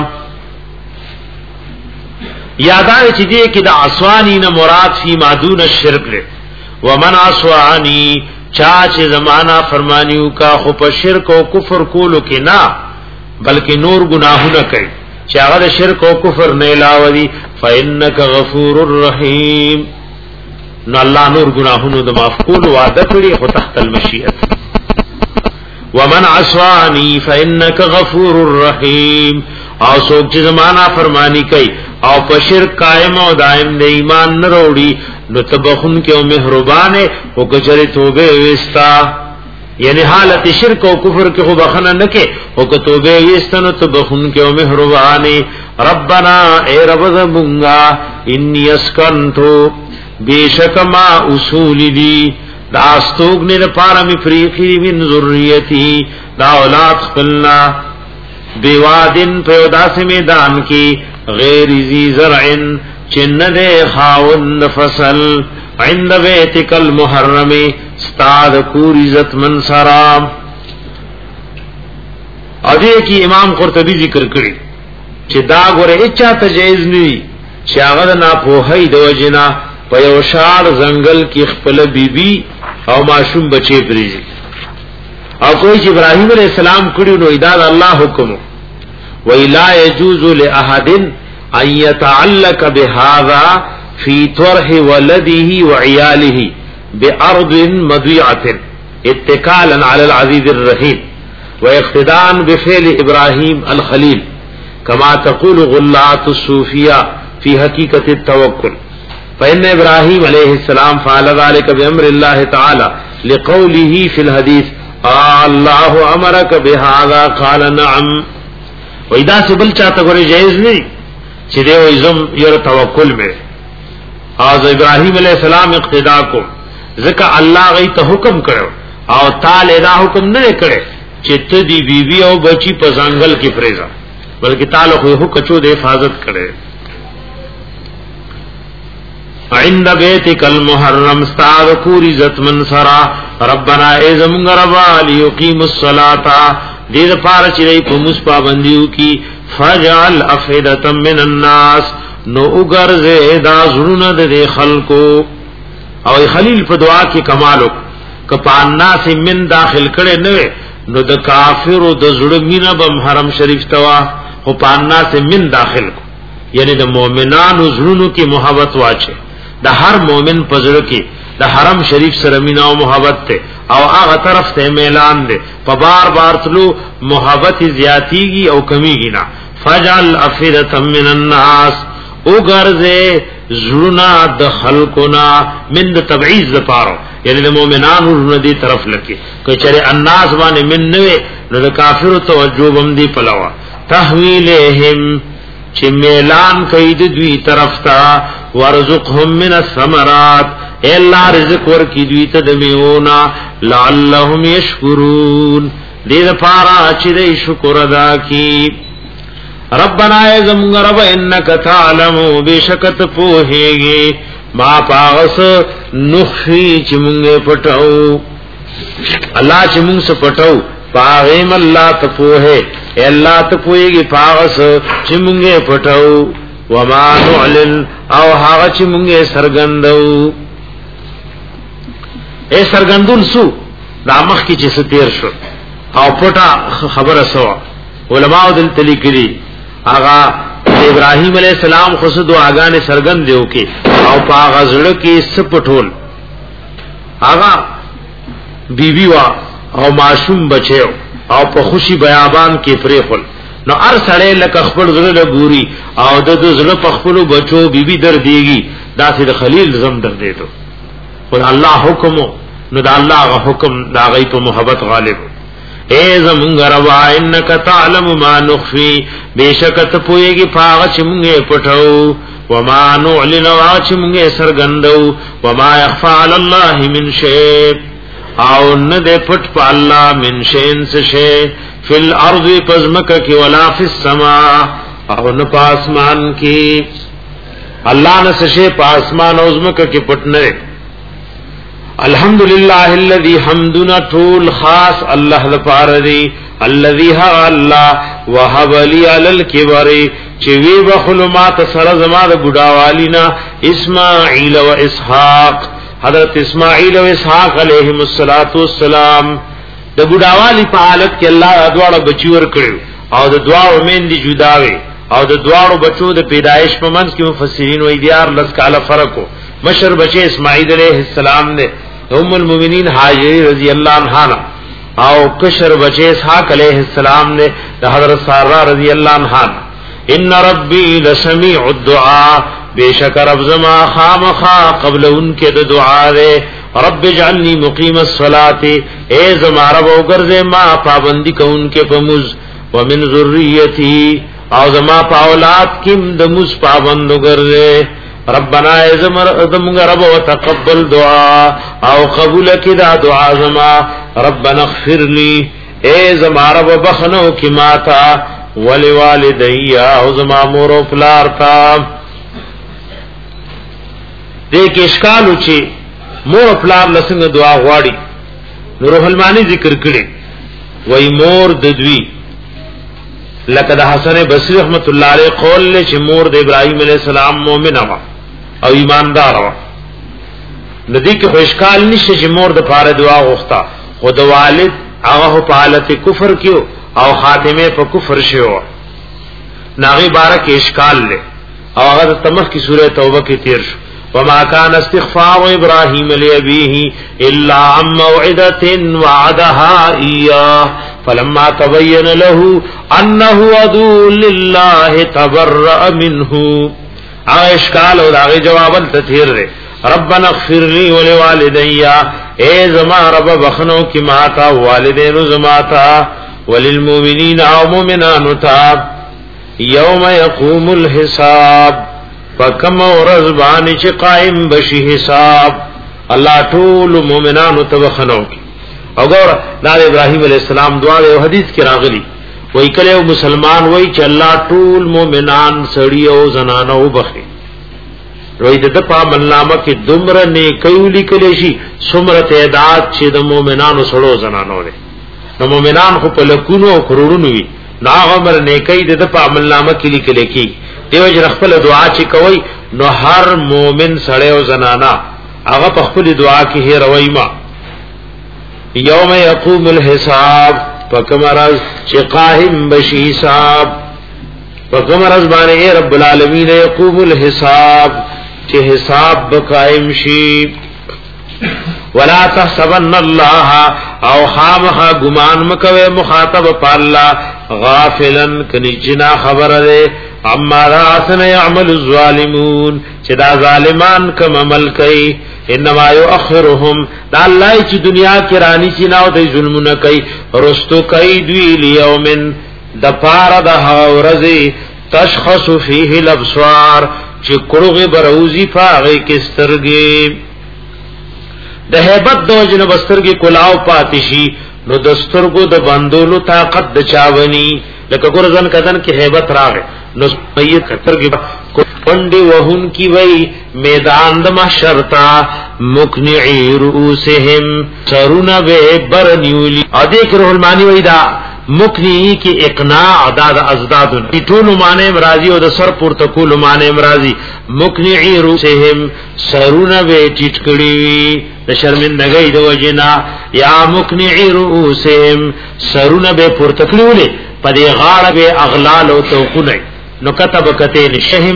یادای چې دې کې د عصوانی نه مراد فی مادون الشرک له ومن عصوانی چا چې زمانہ فرمانیو کا خو په شرک او کفر کولو کې نه بلکې نور گناهونه کوي چې هغه د شرک او کفر نه علاوه دي فإنک غفور الرحیم نو الله نور گناهونو د معاف کولو وعده کړی خو تحت المشیت ومن عصانی فإنک غفور الرحیم او څوک چې زمانہ فرمانی کوي او په شرک قائم او دائم د ایمان نه وروړي نو تبخون کې او مهربان او کچره توبه وستا یعنی حالت شرک او کفر کې خو بخنه نه کې او که توبه وستنو تبخون کې او مهربان ربنا اے رب زمونږه انی اسکنتو بیشک ما اصول دی دا استوګ نه لپاره می فریقی من ذریتی دا اولاد خپلنا بیوادن په داسې میدان کې غیر ذی زرع چن ده خاون فصل عند بیتک المحرم استاد کور عزت من سرام اده کی امام قرطبی ذکر کړي چې دا غره اچا ته جایز نه چې هغه نه پوهی د وجنا په یو شار زنګل کې خپل بیبي او معصوم بچي پریږي او کوئی چې ابراهيم عليه السلام کړي نو ادا الله حکم وَإِلَا يَجُوزُ لِأَحَدٍ أَن يَتَعَلَّقَ بِهَذَا فِي طَرْحِ وَلَدِهِ وَعِيَالِهِ بِأَرْضٍ مَضِيعَةٍ اتِّكَالًا عَلَى الْعَزِيزِ الرَّحِيمِ وَاقْتِدَاءً بِفِعْلِ إِبْرَاهِيمَ الْخَلِيلِ كما تقول غلات الصوفية في حقيقة التوكل فإن إبراهيم عليه السلام فعل ذلك بأمر الله تعالى لقوله في الحديث الله أمرك بهذا قال نعم وإذا سبل چاہتا گوری جائز نہیں چھ دے ویزم یر توکل میں آز ابراہیم علیہ السلام اقتداء کو ذکر اللہ غی تا حکم کرو او تال ادا حکم نہ کرے چھ تدی بی بی او بچی پزانگل کی پریزا بلکہ تال خوی حکچو دے حفاظت کرے عند بیتک المحرم استاد کور عزت من سرا ربنا اعظم ربا لیقیم الصلاة دید پارا چرئی پا مصپا بندیو کی فجعل افیدتا من الناس نو اگرز دا ظلون دے خلقو او خلیل پا دعا کی کمالو کپا الناس من داخل کرے نوے نو دا کافر و دا ظلمین بم حرم شریف توا خو پا الناس من داخل کو یعنی دا مومنان و ظلونو کی محبت واچے دا ہر مومن پزر کی دا حرم شریف سره مینا او محبت ته او هغه طرف ته میلان دے په بار بار تلو محبت زیاتیږي او کمیږي نه فجعل افئدة من الناس او غرزه زړه د خلقنا من د تبعیض لپاره یعنی د مؤمنانو ردی طرف لکی کچره الناس باندې من نه نو د کافرو توجه بم دی پلوا تحویلهم چې میلان کوي د دوی طرف ته ورزقهم من الثمرات اے اللہ رزق ورکی دوی تا دمیونا لعلهم یشکرون دید پارا چی دی شکر ادا کی ربنا اے زمونگ رب انکا تعلمو بشکت پوہے گے ما پاغس نخفی چی مونگے پٹاو اللہ چی مونگ سے پٹاو پاغیم اللہ تپوہے اے اللہ تپوہے گی پاغس چی مونگے پٹاو وما نعلن او حاغ چی مونگے سرگندو اے سرگندون سو دا مخ کی چیز تیر شو او پوٹا خبر سوا علماء دل تلی کلی آغا ابراہیم علیہ السلام خسد و آگان سرگند دیو کی او پا آغا زڑکی سپٹول آغا بی بی وا او معصوم بچیو او په خوشی بیابان کې پریخل نو ار سړی لکه خپل زړه له ګوري او د زړه په خپل بچو بیبي در دیږي دا سید خلیل زم در دیتو خدا الله حکم نو دا الله غ حکم دا غی په محبت غالب اے زمونږ روا انک تعلم ما نخفی بیشکت پویږي پاغه چې مونږه پټو وما نعلن وا چې مونږه سرګندو وما يخفى على الله من شيء او نه دې پټ په الله من شيء شيء فی الارض پزمک کی ولا فی السماء او نه پاسمان کی الله نه شيء پاسمان او زمک کی پټ نه الحمدللہ الذي حمدنا طول خاص الله لپاره دی الذي ها الله وهب لي على الكبر چې وی بخلمات سره زما د بډاوالینا اسماعیل و اسحاق حضرت اسماعیل و اسحاق علیهم الصلاۃ والسلام د بډاوالی په حالت کې الله دواړه بچی ور کړو او د دواړو مین دي جداوي او د دواړو بچو د پیدایش په منځ کې مفسرین وایي دیار لس کاله فرق کو مشر بچی اسماعیل علیہ السلام نے ام المؤمنین حاجر رضی اللہ عنہا او کشر بچی اسحاق علیہ السلام نے حضرت سارہ رضی اللہ عنہا ان ربی لسمیع الدعاء بے شک رب زما خامخا قبل ان کے دعا دے رب اجعلنی مقیم الصلاۃ اے زما رب وگرزے ما پابندی کو ان کے پمز ومن ذریتی او زما اولاد کیم دمز پابند وگرزے ربنا ازمر ادم رب وتقبل دعاء او قبول کدا دعا زما ربنا اغفر لي اے زما رب بخنو کی ماتا ولوالدی او زما مور او پلار تا دیکھ اشکال وچی مور او پلار لسنګ دعا غواړي روح المانی ذکر کړي وای مور ددوی لقد حسن بصری رحمت الله علیه قول له چې مور د ابراهیم علیه السلام مؤمنه وا او ایماندار وا ندی کې خوشکال نشه چې مور د پاره دعا غوښتا خو د والد هغه په حالت کفر کېو او خاتمه په کفر شو ناغي بارک اشکال له او هغه تمخ کی سوره توبه کې تیر شو وما كان استغفار ابراهيم لابيه الا عن موعده وعدها اياه فلما تبين له انه عدو لله تبرأ منه اشکال او داغه جواب تثیر دے ربنا اغفر لي ولوالدي اے زما رب بخنو کی ماتا والدین زما تا وللمؤمنین او مؤمنان تا یوم یقوم الحساب فکم ورځ باندې چې قائم بشي حساب الله ټول مؤمنانو ته بخنو کی او ګور د ابراهیم علیه السلام دعا او حدیث کې راغلی وای کله مسلمان وای چې الله ټول مؤمنان سړی او زنانه وبخي روي د په منامه کې دومره نیکي لیکل شي څومره تعداد چې د مؤمنانو سړو زنانو لري نو مؤمنان خو په لکونو او کروڑونو وي ناغمر نیکي د په منامه کې لیکل کی دیو چې خپل دعا چې کوي نو هر مؤمن سړی او زنانه هغه په خپل دعا کې هروي ما یوم یقوم الحساب فکمرز چې قائم بشي حساب فکمرز باندې رب العالمین یقوم الحساب چې حساب بقائم شي ولا تحسبن الله او خامخا گمان مکوي مخاطب په الله غافلن کني جنا خبر ده اما راسن يعمل الظالمون چې دا ظالمان کوم عمل کوي انما يؤخرهم دا الله چې دنیا کې رانی سيناو د ظلمونه کوي رستو کوي دوی ليومن د پاره د هاورزي تشخص فيه الابصار چې کړوغه بروزي فاغه کې سترګې د hebat دوجنه بسترګې کلاو پاتشي نو دسترګو د بندولو طاقت د چاوني لکه ګورزن کدن کې hebat راغې نو سپیت کترګې کونډي وهن کی وای میدان د محشر تا مکنعی رؤوسهم سرونه به برنیولی ا دې کرو المانی وای دا مکنی کی اقناع عداد ازداد ټول معنی مرضی او د سر پورته کول معنی مرضی مکنعی رؤوسهم سرونه به ټټکړي د شرمندګۍ د وجنا یا مکنعی رؤوسهم سرونه به پورته کړولې په دې غاړه به اغلال او توقونه نو كتب کتین شهم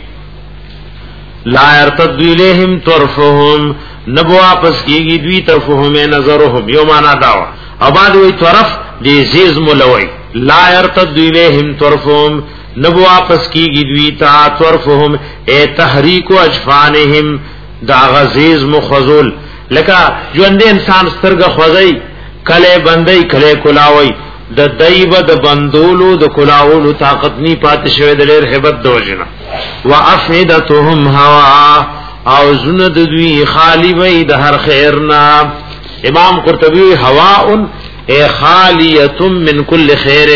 لا يرتد اليهم طرفهم نبو واپس کیږي دوی طرفهم نظرهم یو معنا داوا اباد وی طرف دې زیز مولوي لا يرتد اليهم طرفهم نبو واپس کیږي دوی ته طرفهم اے تحریک اجفانهم دا غزیز مخذول لکه ژوند انسان سترګه خوځي کله بندي کله کلاوي د دایب د بندولو د کلاولو طاقت نی پات شوی د ډېر hebat دوجنه وافئدتهم هوا او زنه د دوی خالی وي د هر خیرنا امام قرطبی هواء اے خالیه من کل خیر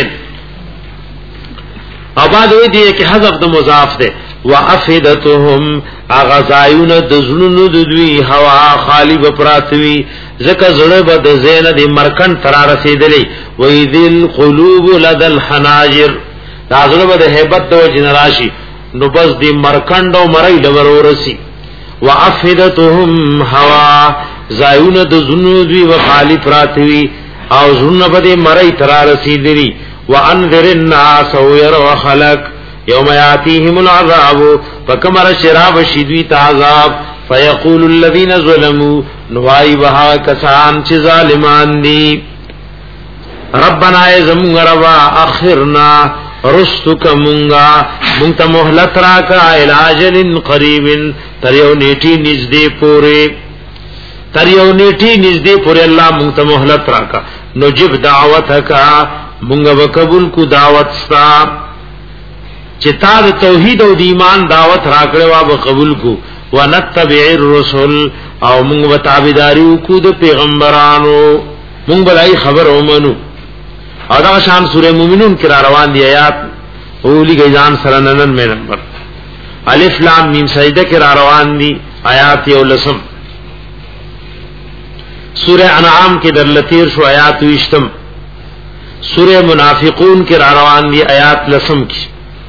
اباد وی دی کہ حذف د مضاف ده وافئدتهم اغزایون د زلونو د دوی هوا خالی بپراتوی زکه زړه بد زین د مرکن تر رسیدلی وی ذل قلوب لد الحناجر دا زړه بد hebat د جنراشی نو بس دی مرکند او مړی د ورورسی وافئدتهم هوا زایون د زلونو دوی و خالی پراتوی او زونه بد مړی تر رسیدلی وانذر الناس ويروا خلق يوم ياتيهم العذاب فكمر شراب شدوي تعذاب فيقول الذين ظلموا نوائی بها کسان چه ظالمان دی ربنا ازمون روا اخرنا رستک منگا منگتا محلت راکا الاجل قریب تریو نیٹی نزدی پورے تریو نیٹی نزدی پورے اللہ منگتا محلت راکا نجب دعوتکا منگا وقبول کو دعوت ستا چتا د توحید او د ایمان دعوت راکړې وا به قبول کو ونتبع الرسل او موږ وتابعداري کو د پیغمبرانو موږ بلای خبر اومنو او دا شان سورې مومنون کې را روان دي آیات اولی گیزان سره ننن مې نمبر الف لام میم سجده کې را روان دي آیات یو لسم سورې انعام کې در لتیر شو آیات وشتم سورہ منافقون کی روان دی آیات لسم کی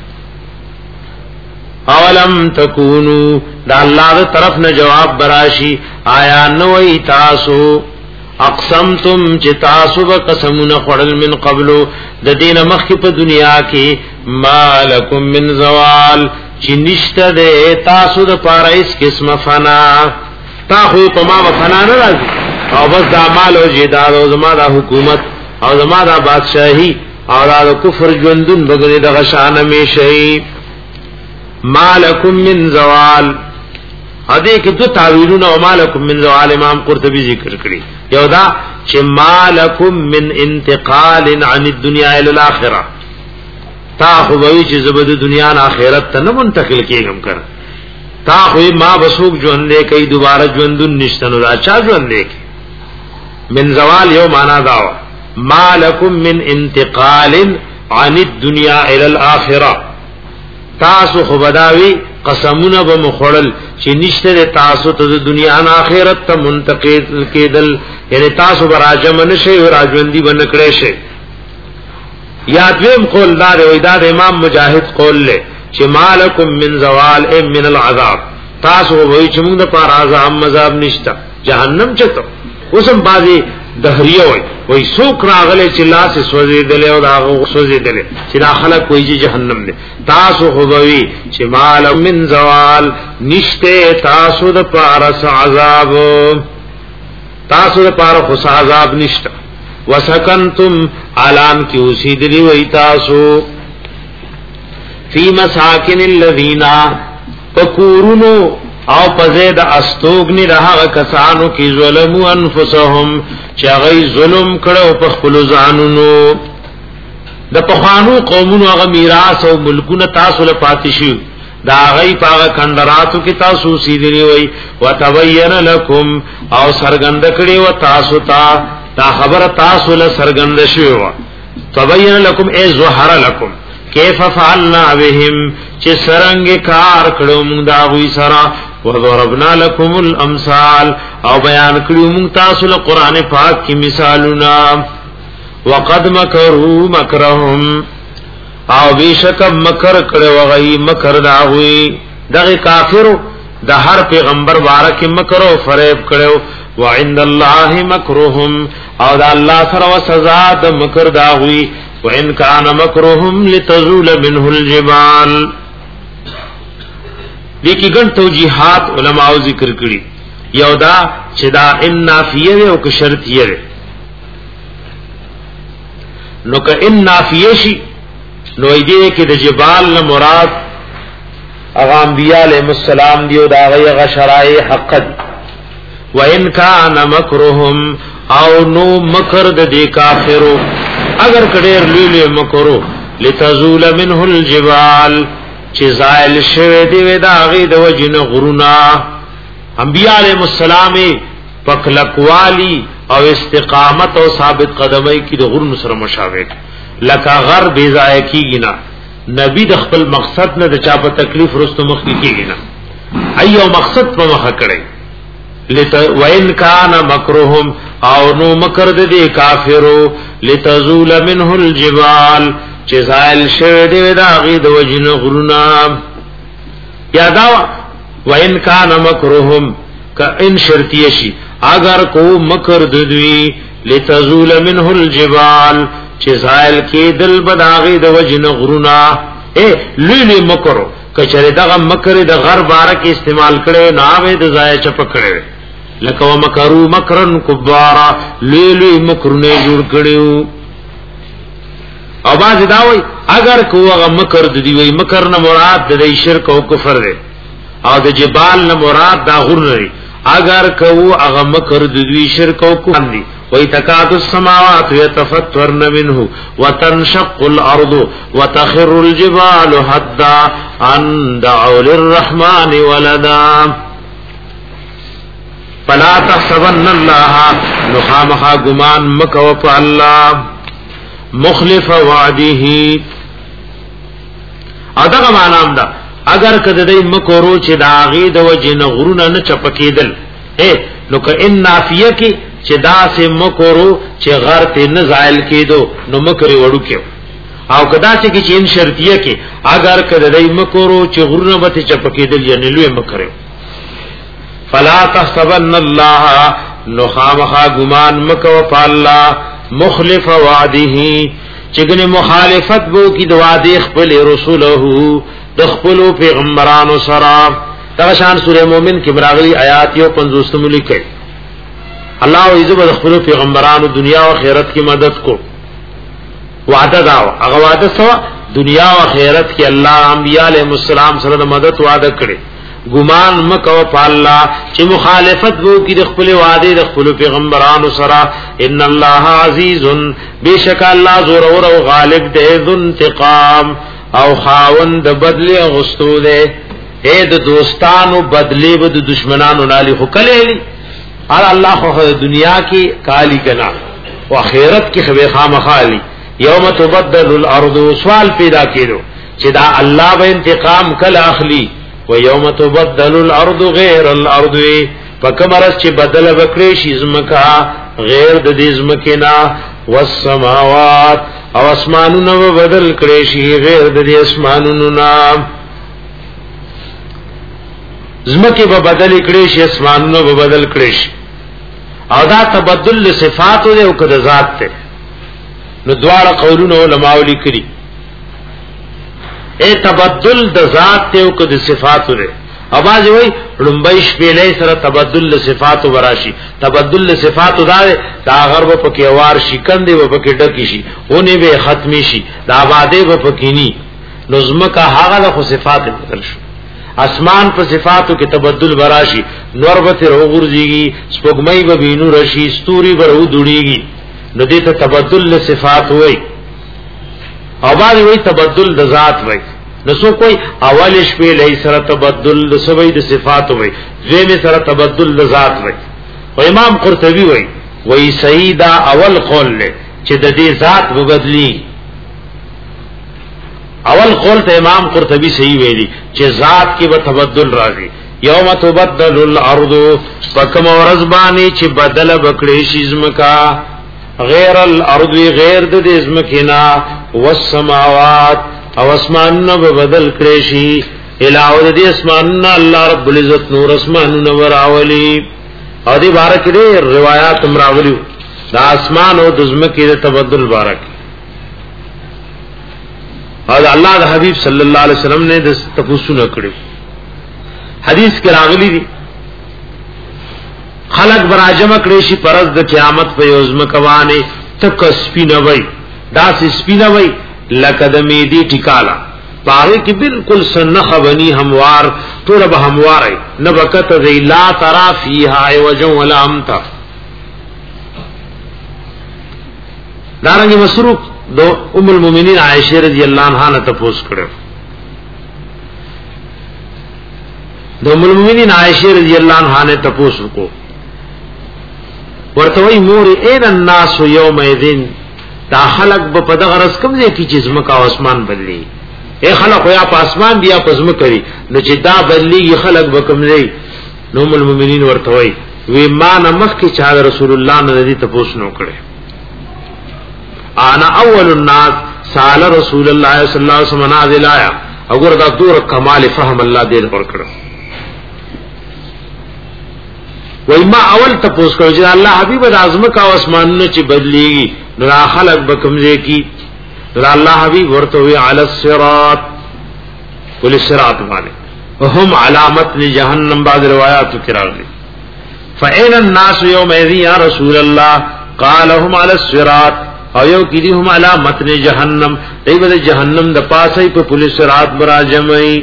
اولم تکونو دا اللہ دا طرف نے جواب براشی آیا نوئی تاسو اقسمتم چی تاسو با قسمون خوڑل من قبلو دا دین مخی پا دنیا کی ما لکم من زوال چی نشت دے تاسو دا پارا اس قسم فنا تاخوی پا ما با فنا نرازی او بس دا مال و جداد و زما دا حکومت او زما دا بادشاہی او دا کفر جوندن بگنی دا غشان میں شئی مالکم من زوال ادے کہ دو تعویلون او مالکم من زوال امام قرطبی ذکر کری یو دا چھ مالکم من انتقال عن الدنیا الى الاخرہ تا خوبوی چھ زبد دنیا نا آخرت تا نمنتقل کیگم کر تا خوی ما بسوک جوندے کئی دوبارہ جوندن نشتنو دا چا جوندے کی من زوال یو مانا داوا ما لکم من انتقال عن الدنیا الى الاخرہ تاسو خبداوی قسمونه بمخړل چې نشته تاسو ته دنیا نه آخرت ته منتقل کېدل یعنی تاسو براجم نشي او راجوندي بنکړې شي یا دویم قول دار او دار امام مجاهد قول له چې مالکم من زوال ام من العذاب تاسو وایي چې موږ د پار عذاب مذاب نشته جهنم چته اوسم بازي دهریه وای وای سوک راغله چې لاس سوځي دله او دا سوځي دله چې داخله کوئی چې جهنم ده تاسو خوبوي چې مال من زوال نشته تاسو د پارس عذاب تاسو د پار خو عذاب نشته وسکنتم علام کی اوسیدلی وای تاسو فی مساکن الذین فکورونو او پزید استوگنی رہا کسانو کی ظلمو انفسهم چا غی ظلم کڑو پخپلو زانونو دا پخوانو قومونو اغا میراس او ملکون تاسو لپاتشیو دا غی پاغا کندراتو کی تاسو سیدنی وی و تبین لکم او سرگندکڑی و تاسو تا دا خبر تاسو لسرگندشیو تبین لکم اے زہر لکم کیف فعلنا بهم چه سرنگ کار کڑو مونگ داغوی سرا وضربنا لكم الامثال او بیان کړو موږ تاسو له قران پاک کی مثالونه وقد مکروا مکرهم او بیشک مکر کړو غي مکر داوي دغه کافرو د هر پیغمبر بارک مکر او فریب کړو وعند الله مکرهم او د الله سره سزا د مکر داوي وان کان مکرهم لتزول منه الجبال لیکي ګڼ توجیحات علماء ذکر کړي یو دا چې دا ان نافیه او که شرطیه نو که ان نافیه شي نو ایدی کې د جبال نه مراد اغا انبیاء علیہ السلام دیو دا غیغ شرائع حقد وَإِن كَانَ مَكْرُهُمْ او نو مکر د دی کافرو اگر کډیر لیلی مکرو لتزول منه الجبال چې زائل شوه دی و دا غي د وجن غرونا انبیاء علیہ السلام پکلکوالی او استقامت او ثابت قدمۍ کی د غرون سره مشابه لکه غر بی ځای کیږي نه نبی د خپل مقصد نه د چا په تکلیف رستو مخ کیږي نه ایو مقصد په مخ کړي لت وان کان مکرهم او نو مکر د دې کافرو لتزول منه الجبال چې زائل شوه دی دا غي د وجن غرونا یادا وان کان مکرهم کان شرطیشی اگر کو مکر د دوی لتزول منه الجبال چې زائل کې دل بداغي د وجن غرونا اے للی مکرو کچره دغه مکر د غر بارک استعمال کړي ناوې د ځای چپ کړي لکه ومکروا مکرن کبارا للی مکرونه جوړ کړيو او باز دا وای اگر کوغه مکر د دی وای مکر نه مراد د شرک او کفر دی او د جبال نه مراد دا غر نه اگر کو هغه مکر د دوی شرک او کفر دی وای تکاد السماوات يتفطرن منه وتنشق الارض وتخر الجبال حتى ان دعوا للرحمن ولدا فلا تحسبن الله نخامخ غمان مکو الله مخلف وعده اداغه معنی دا اگر کده دای مکرو چې داغي د وجه نه غرونه نه چپکیدل اے نو که ان نافیه کی چې دا سه مکرو چې غر ته نه زائل کیدو نو مکرې وړو کېو او کدا چې کې ان شرطیه کې اگر کده دای مکرو چې غرونه به چپکیدل یعنی لوی مکرې فلا تحسبن الله نو خامخا ګمان مکو فالله مخلف وعده چگن مخالفت بو کی دوادی خپل رسوله د خپل پیغمبرانو سره دا شان سوره مومن کې براغلی آیات یو پنځوس ملي الله عزوجل د خپل پیغمبرانو دنیا او آخرت کی مدد کو وعده دا هغه وعده سو دنیا او آخرت کې الله انبیاء علیهم السلام سره د مدد وعده کړي ګمان مکو په الله چې مخالفت وو کې د خپل وعده د خپل پیغمبرانو سره ان الله عزیز بیشک الله زور او غالب دی ذو انتقام او خاوند بدلی غستو دی اے د دوستانو بدلی و د دشمنانو نالی خو کلی الله خو دنیا کې کالی کنا او آخرت کې خو خامخالی یوم تبدل الارض سوال پیدا کړو چې دا الله به انتقام کله اخلي و یوم تبدل الارض غیر الارض فکمرس چې بدل وکړي شي زمکا غیر د دې زمکینا والسماوات او اسمانونو بدل کړي شي غیر د دې اسمانونو نام زمکه به بدل کړي شي اسمانونو به بدل کړي شي او دا تبدل صفات او کده ذات ته نو دواړه قولونه علماء لیکلي اے تبدل د ذات ته او د صفات لري اواز وای لمبیش پیلې سره تبدل صفات وراشي تبدل صفات دار دا غرب پکې وار شکندې و پکې ډکی شي اونې به ختمي شي دا آباده و پکېنی نظم کا هغه د صفات بدل شو اسمان په صفاتو کې تبدل وراشي نور به تر وګرځيږي سپوږمۍ به بینو رشي ستوري به ودړيږي نو دې ته تبدل صفات وای اواز وی تبدل د ذات وای نسو کوئی اول شپې لای سره تبدل د سوي د صفات وای زمي سره تبدل د ذات وای او امام قرطبي وای وای سیدا اول قول له چې د دې ذات وبدلی اول قول ته امام قرطبي صحیح ویلي چې ذات کې به تبدل راځي یوم تبدل الارض فکم ورزبانی چې بدل بکړي شي زمکا غیر الارض غیر د دې زمکینا والسماوات او اسمانونه به بدل کړي شي الهو د دې اسمانونه الله رب العزت نور اسمانونه وراولي او دې بارک دې روایت امراولي دا اسمان او د زمکې د تبدل بارک او الله د حبيب صلی الله علیه وسلم نے د تفسیر کړی حدیث کې راغلی دي خلق براجم کړي شي پرز د قیامت په یوزم کوانه تک سپینوي دا سپینوي لقدمی دی ټیکالا پاره کې بالکل سنخ بنی هموار ټول به هموار نه وخت ذی لا ترى فیها وجه ولا امتا دارنګ مسروق دو ام المؤمنین عائشہ رضی اللہ عنہا نے تپوس کړو دو ام المؤمنین عائشہ رضی اللہ عنہا نے تپوس کو ورته وی مور اين الناس يومئذ دا خلق په دغه رس کوم ځای کې چې زمکا او اسمان بدلی اے خلق یا په اسمان بیا پزم کړي نو چې دا بدلی خلق به کوم ځای نو ام المؤمنین ورته وی وی ما نمخ کې چا رسول الله نه دې تپوس نو کړي انا اول الناس سال رسول الله صلی الله علیه وسلم نازل آیا وګور دا دور کمال فهم الله دې ورکړ وای ما اول تپوس کړو چې الله حبیب د اعظم کا اسمانونو چې بدلیږي نو خلق بکمزه کی نو الله حبیب ورته وی علی الصراط کل الصراط باندې هم علامت لجهنم بعض روایات کې راغلي فاین الناس یومئذ یا رسول الله قال هم علی الصراط او یو کړي هم علامت لجهنم ایبه جهنم د پاسه په پولیس صراط براجمای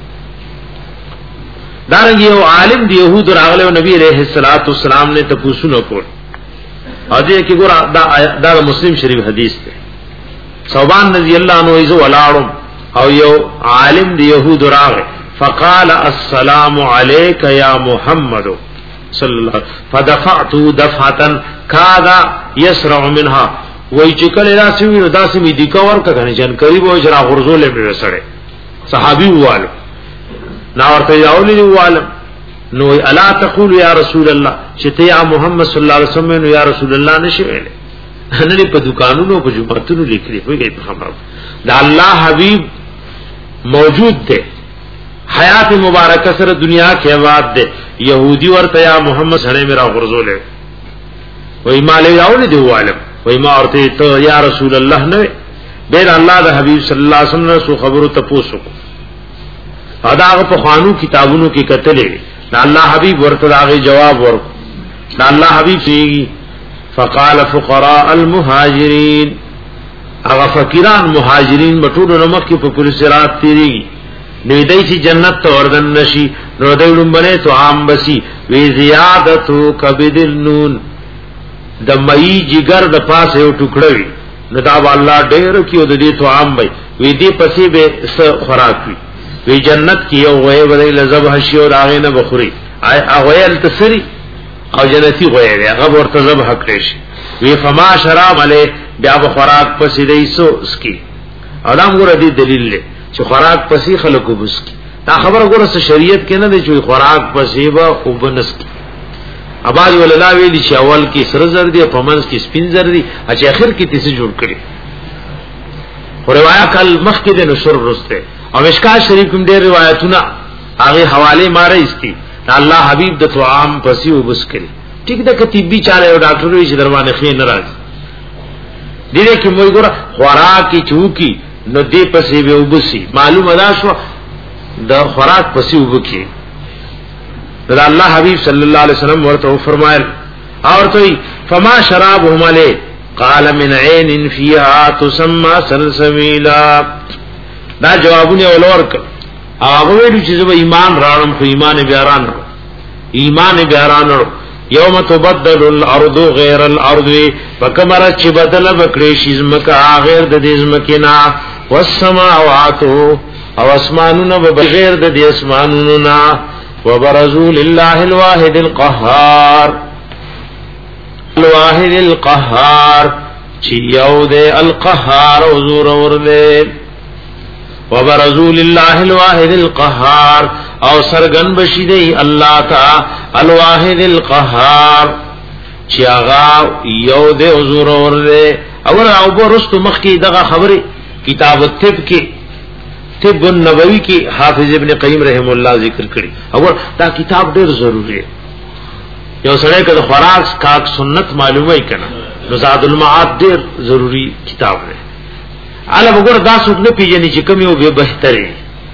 دارنګ یو عالم دی يهود راغله نبی عليه الصلاه والسلام نے تپوسونو کول او دې کې ګور دا دا مسلم شریف حدیث دی ثوبان رضی الله عنه ایزو ولاړم او یو عالم دی يهود راغله فقال السلام عليك يا محمد صلی الله فدفعت دفعه كذا يسرع منها وای چې کله راسي نو داسې می دی کور کغه جن قریب او جرا غرزول به وسړي صحابي واله نا ورته یاولی والم نو الا تقول یا رسول الله چې یا محمد صلی الله علیه وسلم نو یا رسول الله نشي ویل نه په دکانونو په جمعتونو لیکلي وي خبر دا الله حبیب موجود دی حیات مبارکه سره دنیا کې آباد دی يهودي ورته یا محمد سره میرا غرزوله وای مال یاولی دی والم وای ما ورته ته یا رسول الله نه بیر الله د حبیب صلی الله علیه وسلم سو خبرو ته پوښتنه اداغه په خوانو کتابونو کې کتلې دا الله حبيب ورته داغه جواب ورک دا الله حبيب سي فقال فقراء المهاجرين هغه فقيران مهاجرين بټولو نمک کې په پولیس رات تیری نو دای چې جنت ته وردن نشي نو دای لومبنه تو عام بسی وی زیادتو کبد النون د مئی جگر د پاسه یو ټوکړی نو دا الله ډېر کیو د دې تو عام وي وی دې پسې به خوراک وي وی جنت کی یو غوی بدای لذبح شی او داغه نه بخوري هغه التسری او جنتی غوی هغه ورته ذبح کړی شي وی فما شراب علی بیا بخوراک پسې دیسو اسکی علام ګور دی دلیل له چې خوراک پسې خلکو بسکی دا خبره ګور شریعت کې نه دی چې خوراک پسې به وبنس اباج وللا ویلی چې اول کې سر زر دی پمنس کې سپین زر دی اچ اخر کې تیسه جوړ کړي او روایت کل مخ کې د نشر رسته او مشکات شریف کوم ډېر روایتونه هغه حواله ماره استی الله حبیب د طعام پسې وبس کړي ټیک ده کتیبی چاله او ډاکټر وی چې دروازه خې ناراض دې کې موږ ګور خوراک کی چوکي نو دې پسې به وبسي معلومه ده شو د خوراک پسې وبکي دا الله حبیب صلی الله علیه وسلم ورته فرمایل او ورته فما شرابهم علی قال من عین فیها تسمى سلسبیلا دا جوابونه ولورک هغه ویل چې زه ایمان راړم خو ایمان بیا رانه ایمان بیا رانه یوم تبدل الارض غیر الارض فکمر چې بدل بکړي شي زمکه غیر د دې زمکینا والسماوات او اسمانونه بغیر د دې اسمانونو نا وبرزوا لله الواحد القهار الواحد القهار چې یو دې القهار او زور ورله وبرزوا لله الواحد القهار او سرغن بشیدی الله تعالی الواحد القهار چې هغه یو دې حضور ورله اور او برست مخکی دغه خبره کتاب الطب کې طب النبوی کې حافظ ابن قیم رحم الله ذکر کړي اور دا کتاب ډېر ضروری دی یو سره کله خوراک کا سنت معلومه کنا نو زاد المعاد ډېر ضروری کتاب دی اله وګور دا څوک نه پیژني چې کوم یو به بهتري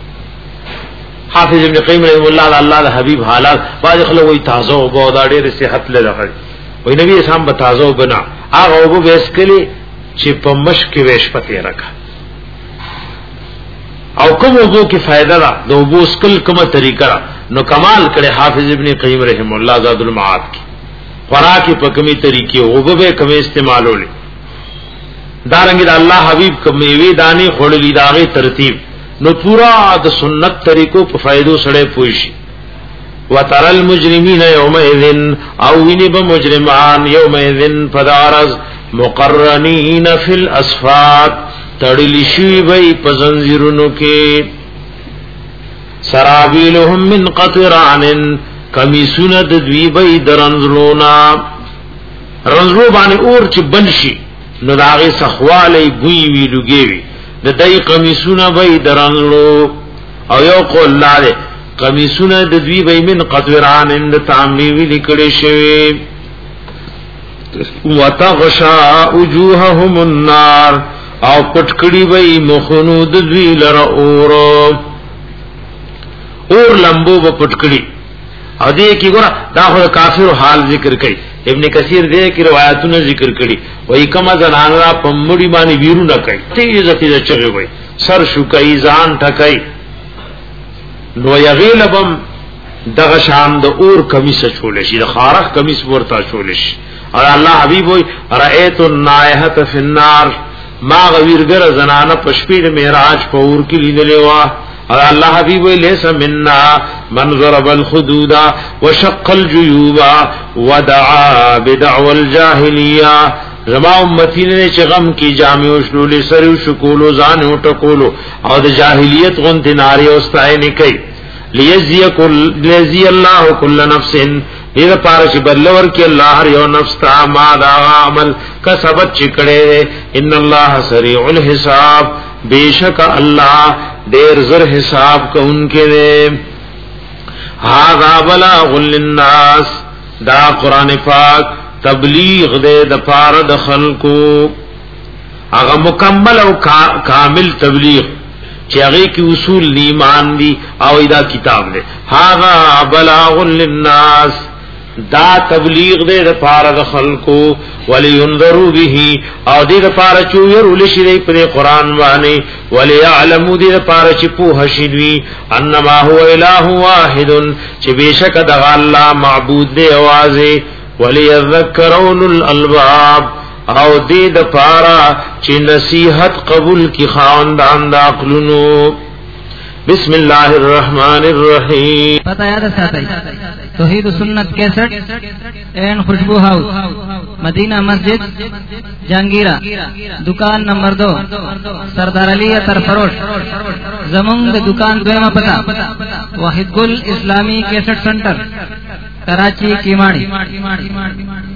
حافظ ابن قیم رحم الله الله د حبیب حالات باز خلک وي تازه او بودا ډېر صحت لري وي نبی اسلام به تازه بنا هغه وګو ویس کلی چې په مشک کې ویش پته راکا او کوم وګو کې فائدہ ده د وګو سکل کومه طریقه نو کمال کړي حافظ ابن قیم رحم الله زاد المعاد کی خوراک په کومي طریقې وګو به کومه استعمالولې دارنګ د الله حبیب کومې وی دانی خړلې داغه ترتیب نو پورا د سنت طریقو په فائدو سره پوښي وتر المجرمین یومئذ او ویني به مجرمان یومئذ فدارز مقرنین فی الاسفات تړلی شوی وای په زنجیرونو کې سرابیلهم من قطران کمیسونه د دوی وای درنزلونا رنزلو باندې اور چې بنشي نو داغه سخواله ګوي وی لګي وی د دای کمیسونه وای درنزلو او یو قول لاله کمیسونه د دوی وای من قطران د تعمی وی لیکل شوی وتغشا وجوههم النار او پټکړی وای مخونو د دوی لره اور اور لمبو په پټکړی ا دې کې ګور دا خو کافر حال ذکر کړي ابن کثیر دې کې روایتونه ذکر کړي وای کما زنان را پمړی باندې ویرو نه کوي تیز تیز چغي وای سر شو کوي ځان ټکای نو یغیلبم دغه شان د اور کمیس چول شي د خارخ کمیس ورته چول شي او الله حبیب وای رایت النائحه فی النار ما غویرګر زنانه پشپې د معراج په اور کې لیدلې وا او الله حبیب لیس منا من ضرب الخدود وشق الجيوب ودعا بدعوى الجاهليه زما امتی نے چغم کی جامع وشلول سر شکول ځان ټکول او د جاهلیت غنت ناری اوستای نه کوي لیزی کل لیزی الله کل نفس دې پاره چې بدلور کې الله هر یو نفس تا ما دا عمل کسبت چکړې ان الله سریع الحساب بیشک الله ډېر زر حساب کوونکې دې هاذا بلاغ للناس دا قران پاک تبلیغ دې د پاره د خلقو هغه مکمل او کامل تبلیغ چې هغه کې اصول ایمان دي او دا کتاب دی هاذا بلاغ للناس دا تبلیغ دې د پاره د خلقو ولینذروا به او دې د پاره چې ورول شي په قرآن باندې وليعلموا دې د پاره چې په هشدوی انما هو اله واحد چې بشک د الله معبود دی اوازه وليذكرون الالباب او دې د پاره چې نصیحت قبول کی خاندان د عقلونو بسم الله الرحمن الرحیم پتہ یاد ساتي توحید سنت کیسٹ اینڈ خوشبو ہاؤس مدینہ مسجد جہانگیرہ دکان نمبر دو سردار علی اتر فروش زمون د دکان دویمه پتہ واحد گل اسلامی کیسٹ سنٹر کراچی کیماڑی